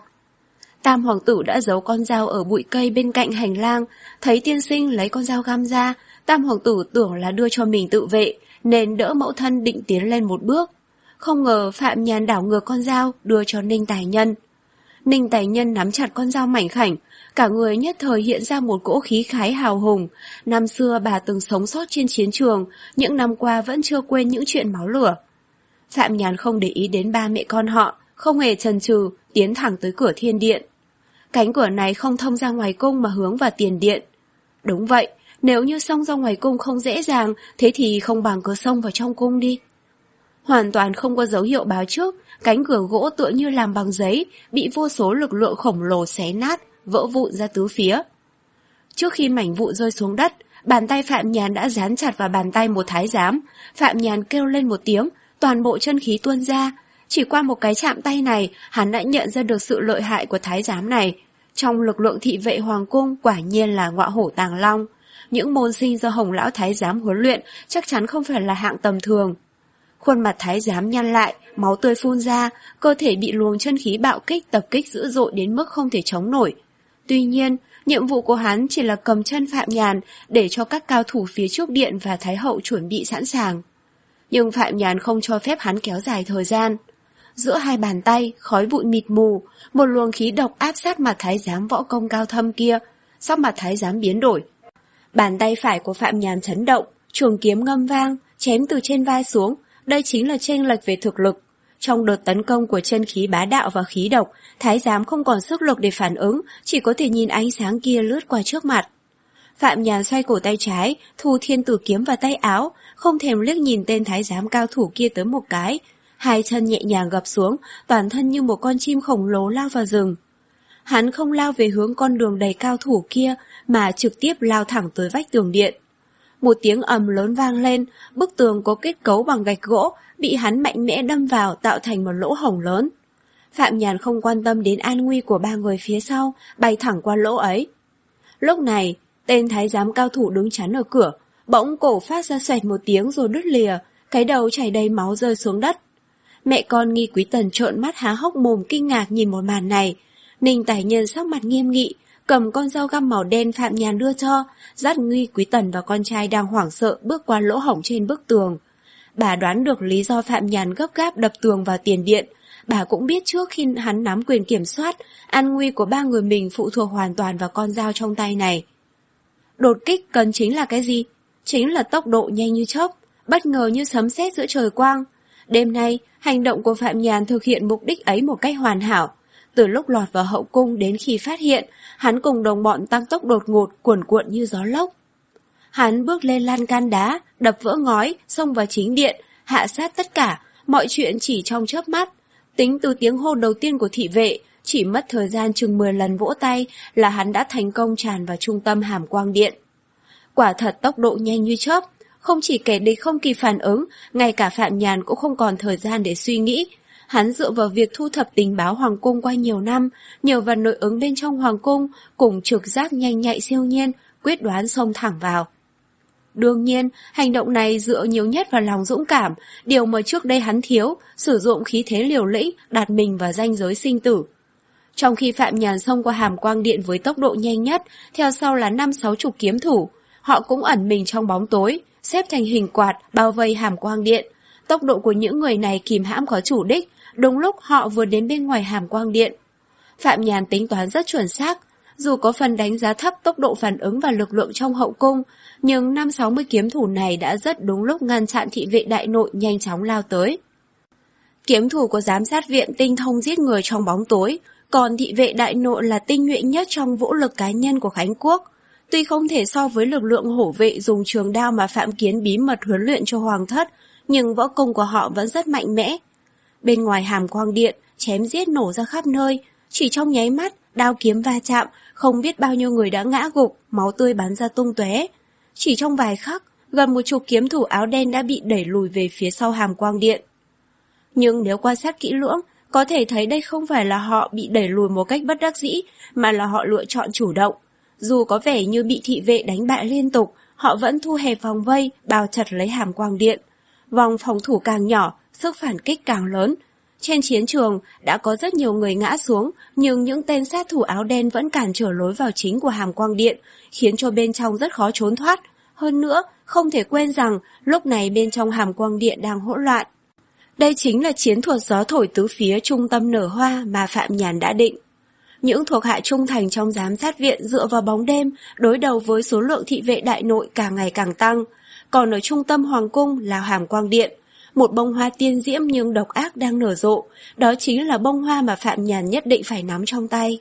Speaker 1: Tam Hoàng tử đã giấu con dao ở bụi cây bên cạnh hành lang, thấy tiên sinh lấy con dao găm ra, Tam Hoàng tử tưởng là đưa cho mình tự vệ, nên đỡ mẫu thân định tiến lên một bước. Không ngờ Phạm Nhàn đảo ngược con dao đưa cho Ninh Tài Nhân. Ninh Tài Nhân nắm chặt con dao mảnh khảnh, cả người nhất thời hiện ra một cỗ khí khái hào hùng. Năm xưa bà từng sống sót trên chiến trường, những năm qua vẫn chưa quên những chuyện máu lửa. Phạm Nhàn không để ý đến ba mẹ con họ, không hề chần chừ, tiến thẳng tới cửa thiên điện. Cánh cửa này không thông ra ngoài cung mà hướng vào tiền điện. Đúng vậy, nếu như xông ra ngoài cung không dễ dàng, thế thì không bằng cứ xông vào trong cung đi. Hoàn toàn không có dấu hiệu báo trước, cánh cửa gỗ tựa như làm bằng giấy, bị vô số lực lượng khổng lồ xé nát, vỡ vụn ra tứ phía. Trước khi mảnh vụn rơi xuống đất, bàn tay Phạm Nhàn đã dán chặt vào bàn tay một thái giám. Phạm Nhàn kêu lên một tiếng, toàn bộ chân khí tuôn ra. Chỉ qua một cái chạm tay này, hắn đã nhận ra được sự lợi hại của thái giám này. Trong lực lượng thị vệ hoàng cung quả nhiên là ngọa hổ tàng long. Những môn sinh do Hồng lão thái giám huấn luyện chắc chắn không phải là hạng tầm thường. Khuôn mặt thái giám nhăn lại, máu tươi phun ra, cơ thể bị luồng chân khí bạo kích tập kích dữ dội đến mức không thể chống nổi. Tuy nhiên, nhiệm vụ của hắn chỉ là cầm chân Phạm Nhàn để cho các cao thủ phía trước điện và thái hậu chuẩn bị sẵn sàng. Nhưng Phạm Nhàn không cho phép hắn kéo dài thời gian. Giữa hai bàn tay, khói bụi mịt mù, một luồng khí độc áp sát mặt thái giám võ công cao thâm kia, sắc mặt thái giám biến đổi. Bàn tay phải của Phạm Nhàn chấn động, trường kiếm ngâm vang, chém từ trên vai xuống, đây chính là chênh lệch về thực lực. Trong đợt tấn công của chân khí bá đạo và khí độc, thái giám không còn sức lực để phản ứng, chỉ có thể nhìn ánh sáng kia lướt qua trước mặt. Phạm Nhàn xoay cổ tay trái, thu thiên tử kiếm vào tay áo, không thèm liếc nhìn tên thái giám cao thủ kia tới một cái. Hai chân nhẹ nhàng gập xuống, toàn thân như một con chim khổng lồ lao vào rừng. Hắn không lao về hướng con đường đầy cao thủ kia, mà trực tiếp lao thẳng tới vách tường điện. Một tiếng ầm lớn vang lên, bức tường có kết cấu bằng gạch gỗ, bị hắn mạnh mẽ đâm vào tạo thành một lỗ hổng lớn. Phạm Nhàn không quan tâm đến an nguy của ba người phía sau, bay thẳng qua lỗ ấy. Lúc này, tên thái giám cao thủ đứng chắn ở cửa, bỗng cổ phát ra xoẹt một tiếng rồi đứt lìa, cái đầu chảy đầy máu rơi xuống đất. Mẹ con Nghi Quý Tần trợn mắt há hốc mồm kinh ngạc nhìn một màn này. Ninh Tài Nhân sắc mặt nghiêm nghị, cầm con dao găm màu đen Phạm Nhàn đưa cho, dắt Nghi Quý Tần và con trai đang hoảng sợ bước qua lỗ hổng trên bức tường. Bà đoán được lý do Phạm Nhàn gấp gáp đập tường vào tiền điện. Bà cũng biết trước khi hắn nắm quyền kiểm soát, an nguy của ba người mình phụ thuộc hoàn toàn vào con dao trong tay này. Đột kích cần chính là cái gì? Chính là tốc độ nhanh như chớp, bất ngờ như sấm sét giữa trời quang. Đêm nay, hành động của Phạm Nhàn thực hiện mục đích ấy một cách hoàn hảo. Từ lúc lọt vào hậu cung đến khi phát hiện, hắn cùng đồng bọn tăng tốc đột ngột, cuồn cuộn như gió lốc. Hắn bước lên lan can đá, đập vỡ ngói, xông vào chính điện, hạ sát tất cả, mọi chuyện chỉ trong chớp mắt. Tính từ tiếng hô đầu tiên của thị vệ, chỉ mất thời gian chừng mười lần vỗ tay là hắn đã thành công tràn vào trung tâm Hàm Quang Điện. Quả thật tốc độ nhanh như chớp, không chỉ kẻ địch không kịp phản ứng, ngay cả Phạm Nhàn cũng không còn thời gian để suy nghĩ. Hắn dựa vào việc thu thập tình báo Hoàng Cung qua nhiều năm, nhờ vào nội ứng bên trong Hoàng Cung, cùng trực giác nhanh nhạy siêu nhiên, quyết đoán xông thẳng vào. Đương nhiên, hành động này dựa nhiều nhất vào lòng dũng cảm, điều mà trước đây hắn thiếu, sử dụng khí thế liều lĩnh, đặt mình vào ranh giới sinh tử. Trong khi Phạm Nhàn xông qua Hàm Quang Điện với tốc độ nhanh nhất, theo sau là năm sáu chục kiếm thủ, họ cũng ẩn mình trong bóng tối, xếp thành hình quạt, bao vây Hàm Quang Điện. Tốc độ của những người này kìm hãm có chủ đích, đúng lúc họ vừa đến bên ngoài Hàm Quang Điện. Phạm Nhàn tính toán rất chuẩn xác, dù có phần đánh giá thấp tốc độ phản ứng và lực lượng trong hậu cung, nhưng năm sáu mươi kiếm thủ này đã rất đúng lúc ngăn chặn thị vệ đại nội nhanh chóng lao tới. Kiếm thủ của giám sát viện tinh thông giết người trong bóng tối, còn thị vệ đại nội là tinh nhuệ nhất trong vũ lực cá nhân của Khánh Quốc. Tuy không thể so với lực lượng hổ vệ dùng trường đao mà Phạm Kiến bí mật huấn luyện cho hoàng thất, nhưng võ công của họ vẫn rất mạnh mẽ. Bên ngoài Hàm Quang Điện, chém giết nổ ra khắp nơi, chỉ trong nháy mắt, đao kiếm va chạm, không biết bao nhiêu người đã ngã gục, máu tươi bắn ra tung tóe. Chỉ trong vài khắc, gần một chục kiếm thủ áo đen đã bị đẩy lùi về phía sau Hàm Quang Điện. Nhưng nếu quan sát kỹ lưỡng, có thể thấy đây không phải là họ bị đẩy lùi một cách bất đắc dĩ, mà là họ lựa chọn chủ động. Dù có vẻ như bị thị vệ đánh bại liên tục, họ vẫn thu hẹp vòng vây, bao chặt lấy Hàm Quang Điện. Vòng phòng thủ càng nhỏ, sức phản kích càng lớn. Trên chiến trường đã có rất nhiều người ngã xuống, nhưng những tên sát thủ áo đen vẫn cản trở lối vào chính của Hàm Quang Điện, khiến cho bên trong rất khó trốn thoát. Hơn nữa, không thể quên rằng lúc này bên trong Hàm Quang Điện đang hỗn loạn. Đây chính là chiến thuật gió thổi tứ phía trung tâm nở hoa mà Phạm Nhàn đã định. Những thuộc hạ trung thành trong giám sát viện dựa vào bóng đêm, đối đầu với số lượng thị vệ đại nội càng ngày càng tăng. Còn ở trung tâm Hoàng Cung là Hàm Quang Điện, một bông hoa tiên diễm nhưng độc ác đang nở rộ, đó chính là bông hoa mà Phạm Nhàn nhất định phải nắm trong tay.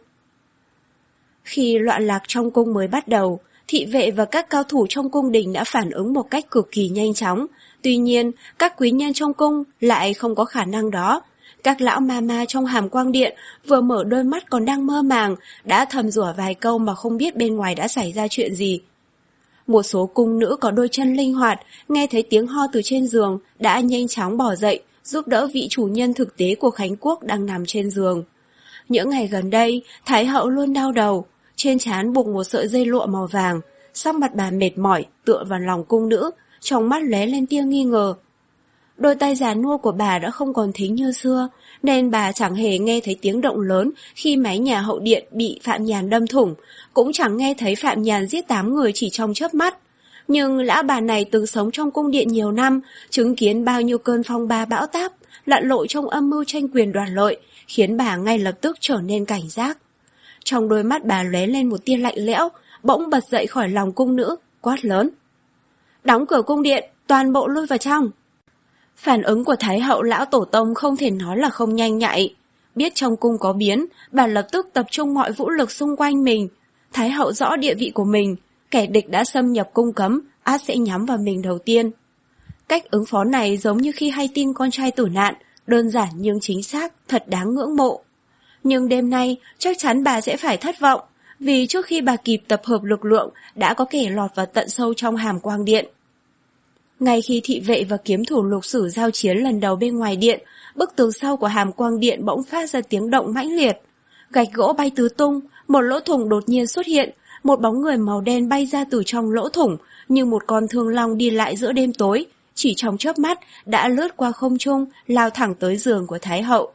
Speaker 1: Khi loạn lạc trong cung mới bắt đầu, thị vệ và các cao thủ trong cung đình đã phản ứng một cách cực kỳ nhanh chóng. Tuy nhiên, các quý nhân trong cung lại không có khả năng đó. Các lão ma ma trong Hàm Quang Điện vừa mở đôi mắt còn đang mơ màng, đã thầm rủa vài câu mà không biết bên ngoài đã xảy ra chuyện gì. Một số cung nữ có đôi chân linh hoạt, nghe thấy tiếng ho từ trên giường, đã nhanh chóng bỏ dậy, giúp đỡ vị chủ nhân thực tế của Khánh Quốc đang nằm trên giường. Những ngày gần đây, Thái hậu luôn đau đầu, trên trán buộc một sợi dây lụa màu vàng, sắc mặt bà mệt mỏi, tựa vào lòng cung nữ, trong mắt lóe lên tia nghi ngờ. Đôi tay già nua của bà đã không còn thính như xưa, nên bà chẳng hề nghe thấy tiếng động lớn khi mái nhà hậu điện bị Phạm Nhàn đâm thủng, cũng chẳng nghe thấy Phạm Nhàn giết tám người chỉ trong chớp mắt. Nhưng lão bà này từng sống trong cung điện nhiều năm, chứng kiến bao nhiêu cơn phong ba bão táp, lặn lội trong âm mưu tranh quyền đoạt lợi, khiến bà ngay lập tức trở nên cảnh giác. Trong đôi mắt bà lóe lên một tia lạnh lẽo, bỗng bật dậy khỏi lòng cung nữ, quát lớn: "Đóng cửa cung điện, toàn bộ lui vào trong!" Phản ứng của Thái hậu lão tổ tông không thể nói là không nhanh nhạy. Biết trong cung có biến, bà lập tức tập trung mọi vũ lực xung quanh mình. Thái hậu rõ địa vị của mình, kẻ địch đã xâm nhập cung cấm, ắt sẽ nhắm vào mình đầu tiên. Cách ứng phó này giống như khi hay tin con trai tử nạn, đơn giản nhưng chính xác, thật đáng ngưỡng mộ. Nhưng đêm nay, chắc chắn bà sẽ phải thất vọng, vì trước khi bà kịp tập hợp lực lượng, đã có kẻ lọt vào tận sâu trong Hàm Quang Điện. Ngay khi thị vệ và kiếm thủ Lục Sử giao chiến lần đầu bên ngoài điện, bức tường sau của hàm quang điện bỗng phát ra tiếng động mãnh liệt. Gạch gỗ bay tứ tung, một lỗ thủng đột nhiên xuất hiện, một bóng người màu đen bay ra từ trong lỗ thủng, như một con thương long đi lại giữa đêm tối, chỉ trong chớp mắt đã lướt qua không trung, lao thẳng tới giường của Thái hậu.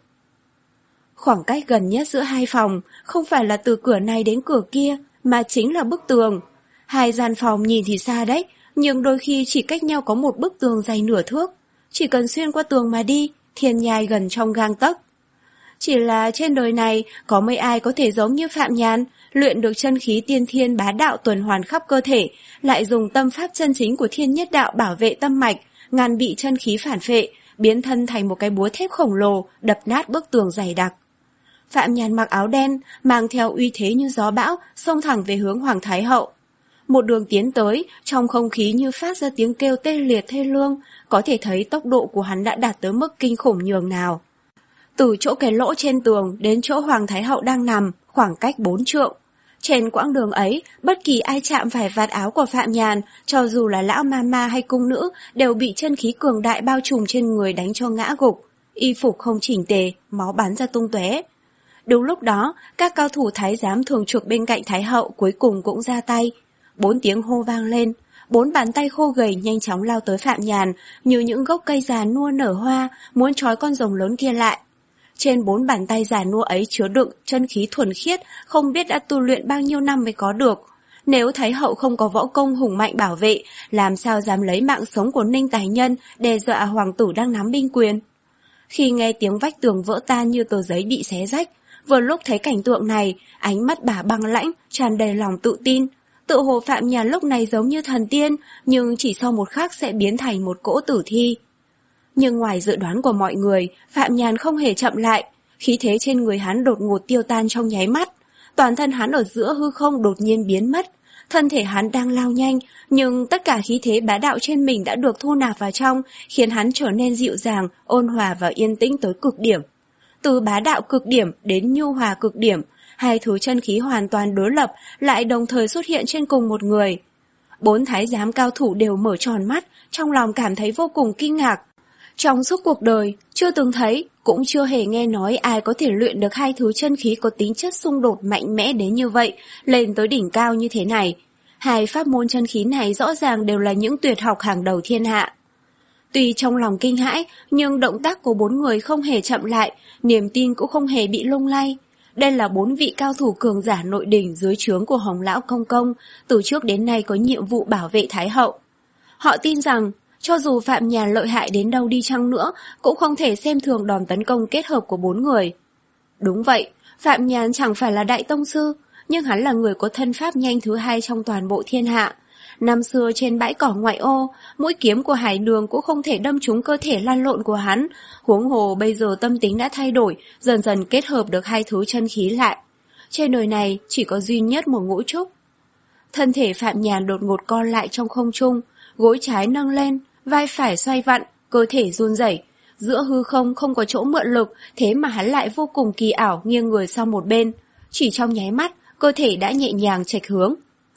Speaker 1: Khoảng cách gần nhất giữa hai phòng không phải là từ cửa này đến cửa kia, mà chính là bức tường. Hai gian phòng nhìn thì xa đấy, nhưng đôi khi chỉ cách nhau có một bức tường dày nửa thước. Chỉ cần xuyên qua tường mà đi, thiên nhai gần trong gang tấc. Chỉ là trên đời này có mấy ai có thể giống như Phạm Nhàn, luyện được chân khí tiên thiên bá đạo tuần hoàn khắp cơ thể, lại dùng tâm pháp chân chính của thiên nhất đạo bảo vệ tâm mạch, ngăn bị chân khí phản phệ, biến thân thành một cái búa thép khổng lồ, đập nát bức tường dày đặc. Phạm Nhàn mặc áo đen, mang theo uy thế như gió bão, xông thẳng về hướng Hoàng Thái hậu. Một đường tiến tới, trong không khí như phát ra tiếng kêu tê liệt thê lương, có thể thấy tốc độ của hắn đã đạt tới mức kinh khủng nhường nào. Từ chỗ cái lỗ trên tường đến chỗ Hoàng Thái hậu đang nằm, khoảng cách bốn trượng. Trên quãng đường ấy, bất kỳ ai chạm phải vạt áo của Phạm Nhàn, cho dù là lão mama hay cung nữ, đều bị chân khí cường đại bao trùm trên người đánh cho ngã gục. Y phục không chỉnh tề, máu bắn ra tung tóe. Đúng lúc đó, các cao thủ thái giám thường trực bên cạnh Thái hậu cuối cùng cũng ra tay. Bốn tiếng hô vang lên, bốn bàn tay khô gầy nhanh chóng lao tới Phạm Nhàn, như những gốc cây già nua nở hoa, muốn trói con rồng lớn kia lại. Trên bốn bàn tay già nua ấy chứa đựng chân khí thuần khiết, không biết đã tu luyện bao nhiêu năm mới có được. Nếu Thái hậu không có võ công hùng mạnh bảo vệ, làm sao dám lấy mạng sống của Ninh Tài Nhân đe dọa hoàng tử đang nắm binh quyền. Khi nghe tiếng vách tường vỡ tan như tờ giấy bị xé rách, vừa lúc thấy cảnh tượng này, ánh mắt bà băng lãnh, tràn đầy lòng tự tin. Tự hồ Phạm Nhàn lúc này giống như thần tiên, nhưng chỉ sau một khắc sẽ biến thành một cỗ tử thi. Nhưng ngoài dự đoán của mọi người, Phạm Nhàn không hề chậm lại, khí thế trên người hắn đột ngột tiêu tan trong nháy mắt. Toàn thân hắn ở giữa hư không đột nhiên biến mất, thân thể hắn đang lao nhanh, nhưng tất cả khí thế bá đạo trên mình đã được thu nạp vào trong, khiến hắn trở nên dịu dàng, ôn hòa và yên tĩnh tới cực điểm. Từ bá đạo cực điểm đến nhu hòa cực điểm, hai thứ chân khí hoàn toàn đối lập lại đồng thời xuất hiện trên cùng một người. Bốn thái giám cao thủ đều mở tròn mắt, trong lòng cảm thấy vô cùng kinh ngạc. Trong suốt cuộc đời, chưa từng thấy, cũng chưa hề nghe nói ai có thể luyện được hai thứ chân khí có tính chất xung đột mạnh mẽ đến như vậy, lên tới đỉnh cao như thế này. Hai pháp môn chân khí này rõ ràng đều là những tuyệt học hàng đầu thiên hạ. Tuy trong lòng kinh hãi, nhưng động tác của bốn người không hề chậm lại, niềm tin cũng không hề bị lung lay. Đây là bốn vị cao thủ cường giả nội đình dưới trướng của Hồng Lão Công Công, từ trước đến nay có nhiệm vụ bảo vệ Thái hậu. Họ tin rằng, cho dù Phạm Nhàn lợi hại đến đâu đi chăng nữa, cũng không thể xem thường đòn tấn công kết hợp của bốn người. Đúng vậy, Phạm Nhàn chẳng phải là đại tông sư, nhưng hắn là người có thân pháp nhanh thứ hai trong toàn bộ thiên hạ. Năm xưa trên bãi cỏ ngoại ô, mũi kiếm của Hải Đường cũng không thể đâm trúng cơ thể lăn lộn của hắn, huống hồ bây giờ tâm tính đã thay đổi, dần dần kết hợp được hai thứ chân khí lại. Trên đời này chỉ có duy nhất một ngũ trúc. Thân thể Phạm Nhàn đột ngột co lại trong không trung, gối trái nâng lên, vai phải xoay vặn, cơ thể run rẩy. Giữa hư không không có chỗ mượn lực, thế mà hắn lại vô cùng kỳ ảo nghiêng người sang một bên. Chỉ trong nháy mắt, cơ thể đã nhẹ nhàng chệch hướng.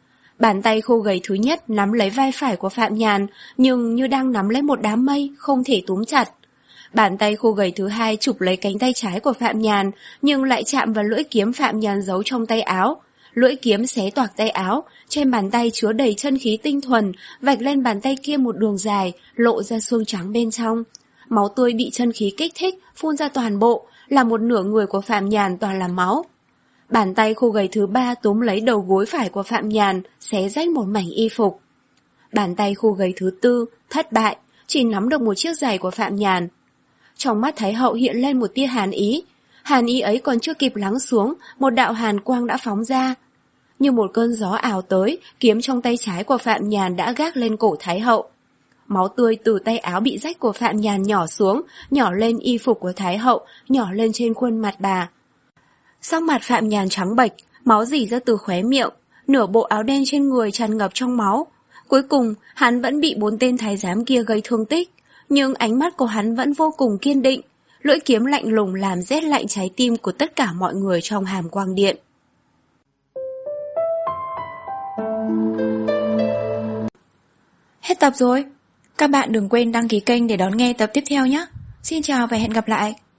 Speaker 1: Bàn tay khô gầy thứ nhất nắm lấy vai phải của Phạm Nhàn, nhưng như đang nắm lấy một đám mây, không thể túm chặt. Bàn tay khô gầy thứ hai chụp lấy cánh tay trái của Phạm Nhàn, nhưng lại chạm vào lưỡi kiếm Phạm Nhàn giấu trong tay áo. Lưỡi kiếm xé toạc tay áo, trên bàn tay chứa đầy chân khí tinh thuần, vạch lên bàn tay kia một đường dài, lộ ra xương trắng bên trong. Máu tươi bị chân khí kích thích, phun ra toàn bộ, là một nửa người của Phạm Nhàn toàn là máu. Bàn tay khô gầy thứ ba túm lấy đầu gối phải của Phạm Nhàn, xé rách một mảnh y phục. Bàn tay khô gầy thứ tư, thất bại, chỉ nắm được một chiếc giày của Phạm Nhàn. Trong mắt Thái hậu hiện lên một tia hàn ý. Hàn ý ấy còn chưa kịp lắng xuống, một đạo hàn quang đã phóng ra. Như một cơn gió ảo tới, kiếm trong tay trái của Phạm Nhàn đã gác lên cổ Thái hậu. Máu tươi từ tay áo bị rách của Phạm Nhàn nhỏ xuống, nhỏ lên y phục của Thái hậu, nhỏ lên trên khuôn mặt bà. Sắc mặt Phạm Nhàn trắng bệch, máu rỉ ra từ khóe miệng, nửa bộ áo đen trên người tràn ngập trong máu. Cuối cùng, hắn vẫn bị bốn tên thái giám kia gây thương tích, nhưng ánh mắt của hắn vẫn vô cùng kiên định, lưỡi kiếm lạnh lùng làm rét lạnh trái tim của tất cả mọi người trong hàm quang điện. Hết tập rồi.
Speaker 2: Các bạn đừng quên đăng ký kênh để đón nghe tập tiếp theo nhé. Xin chào và hẹn gặp lại.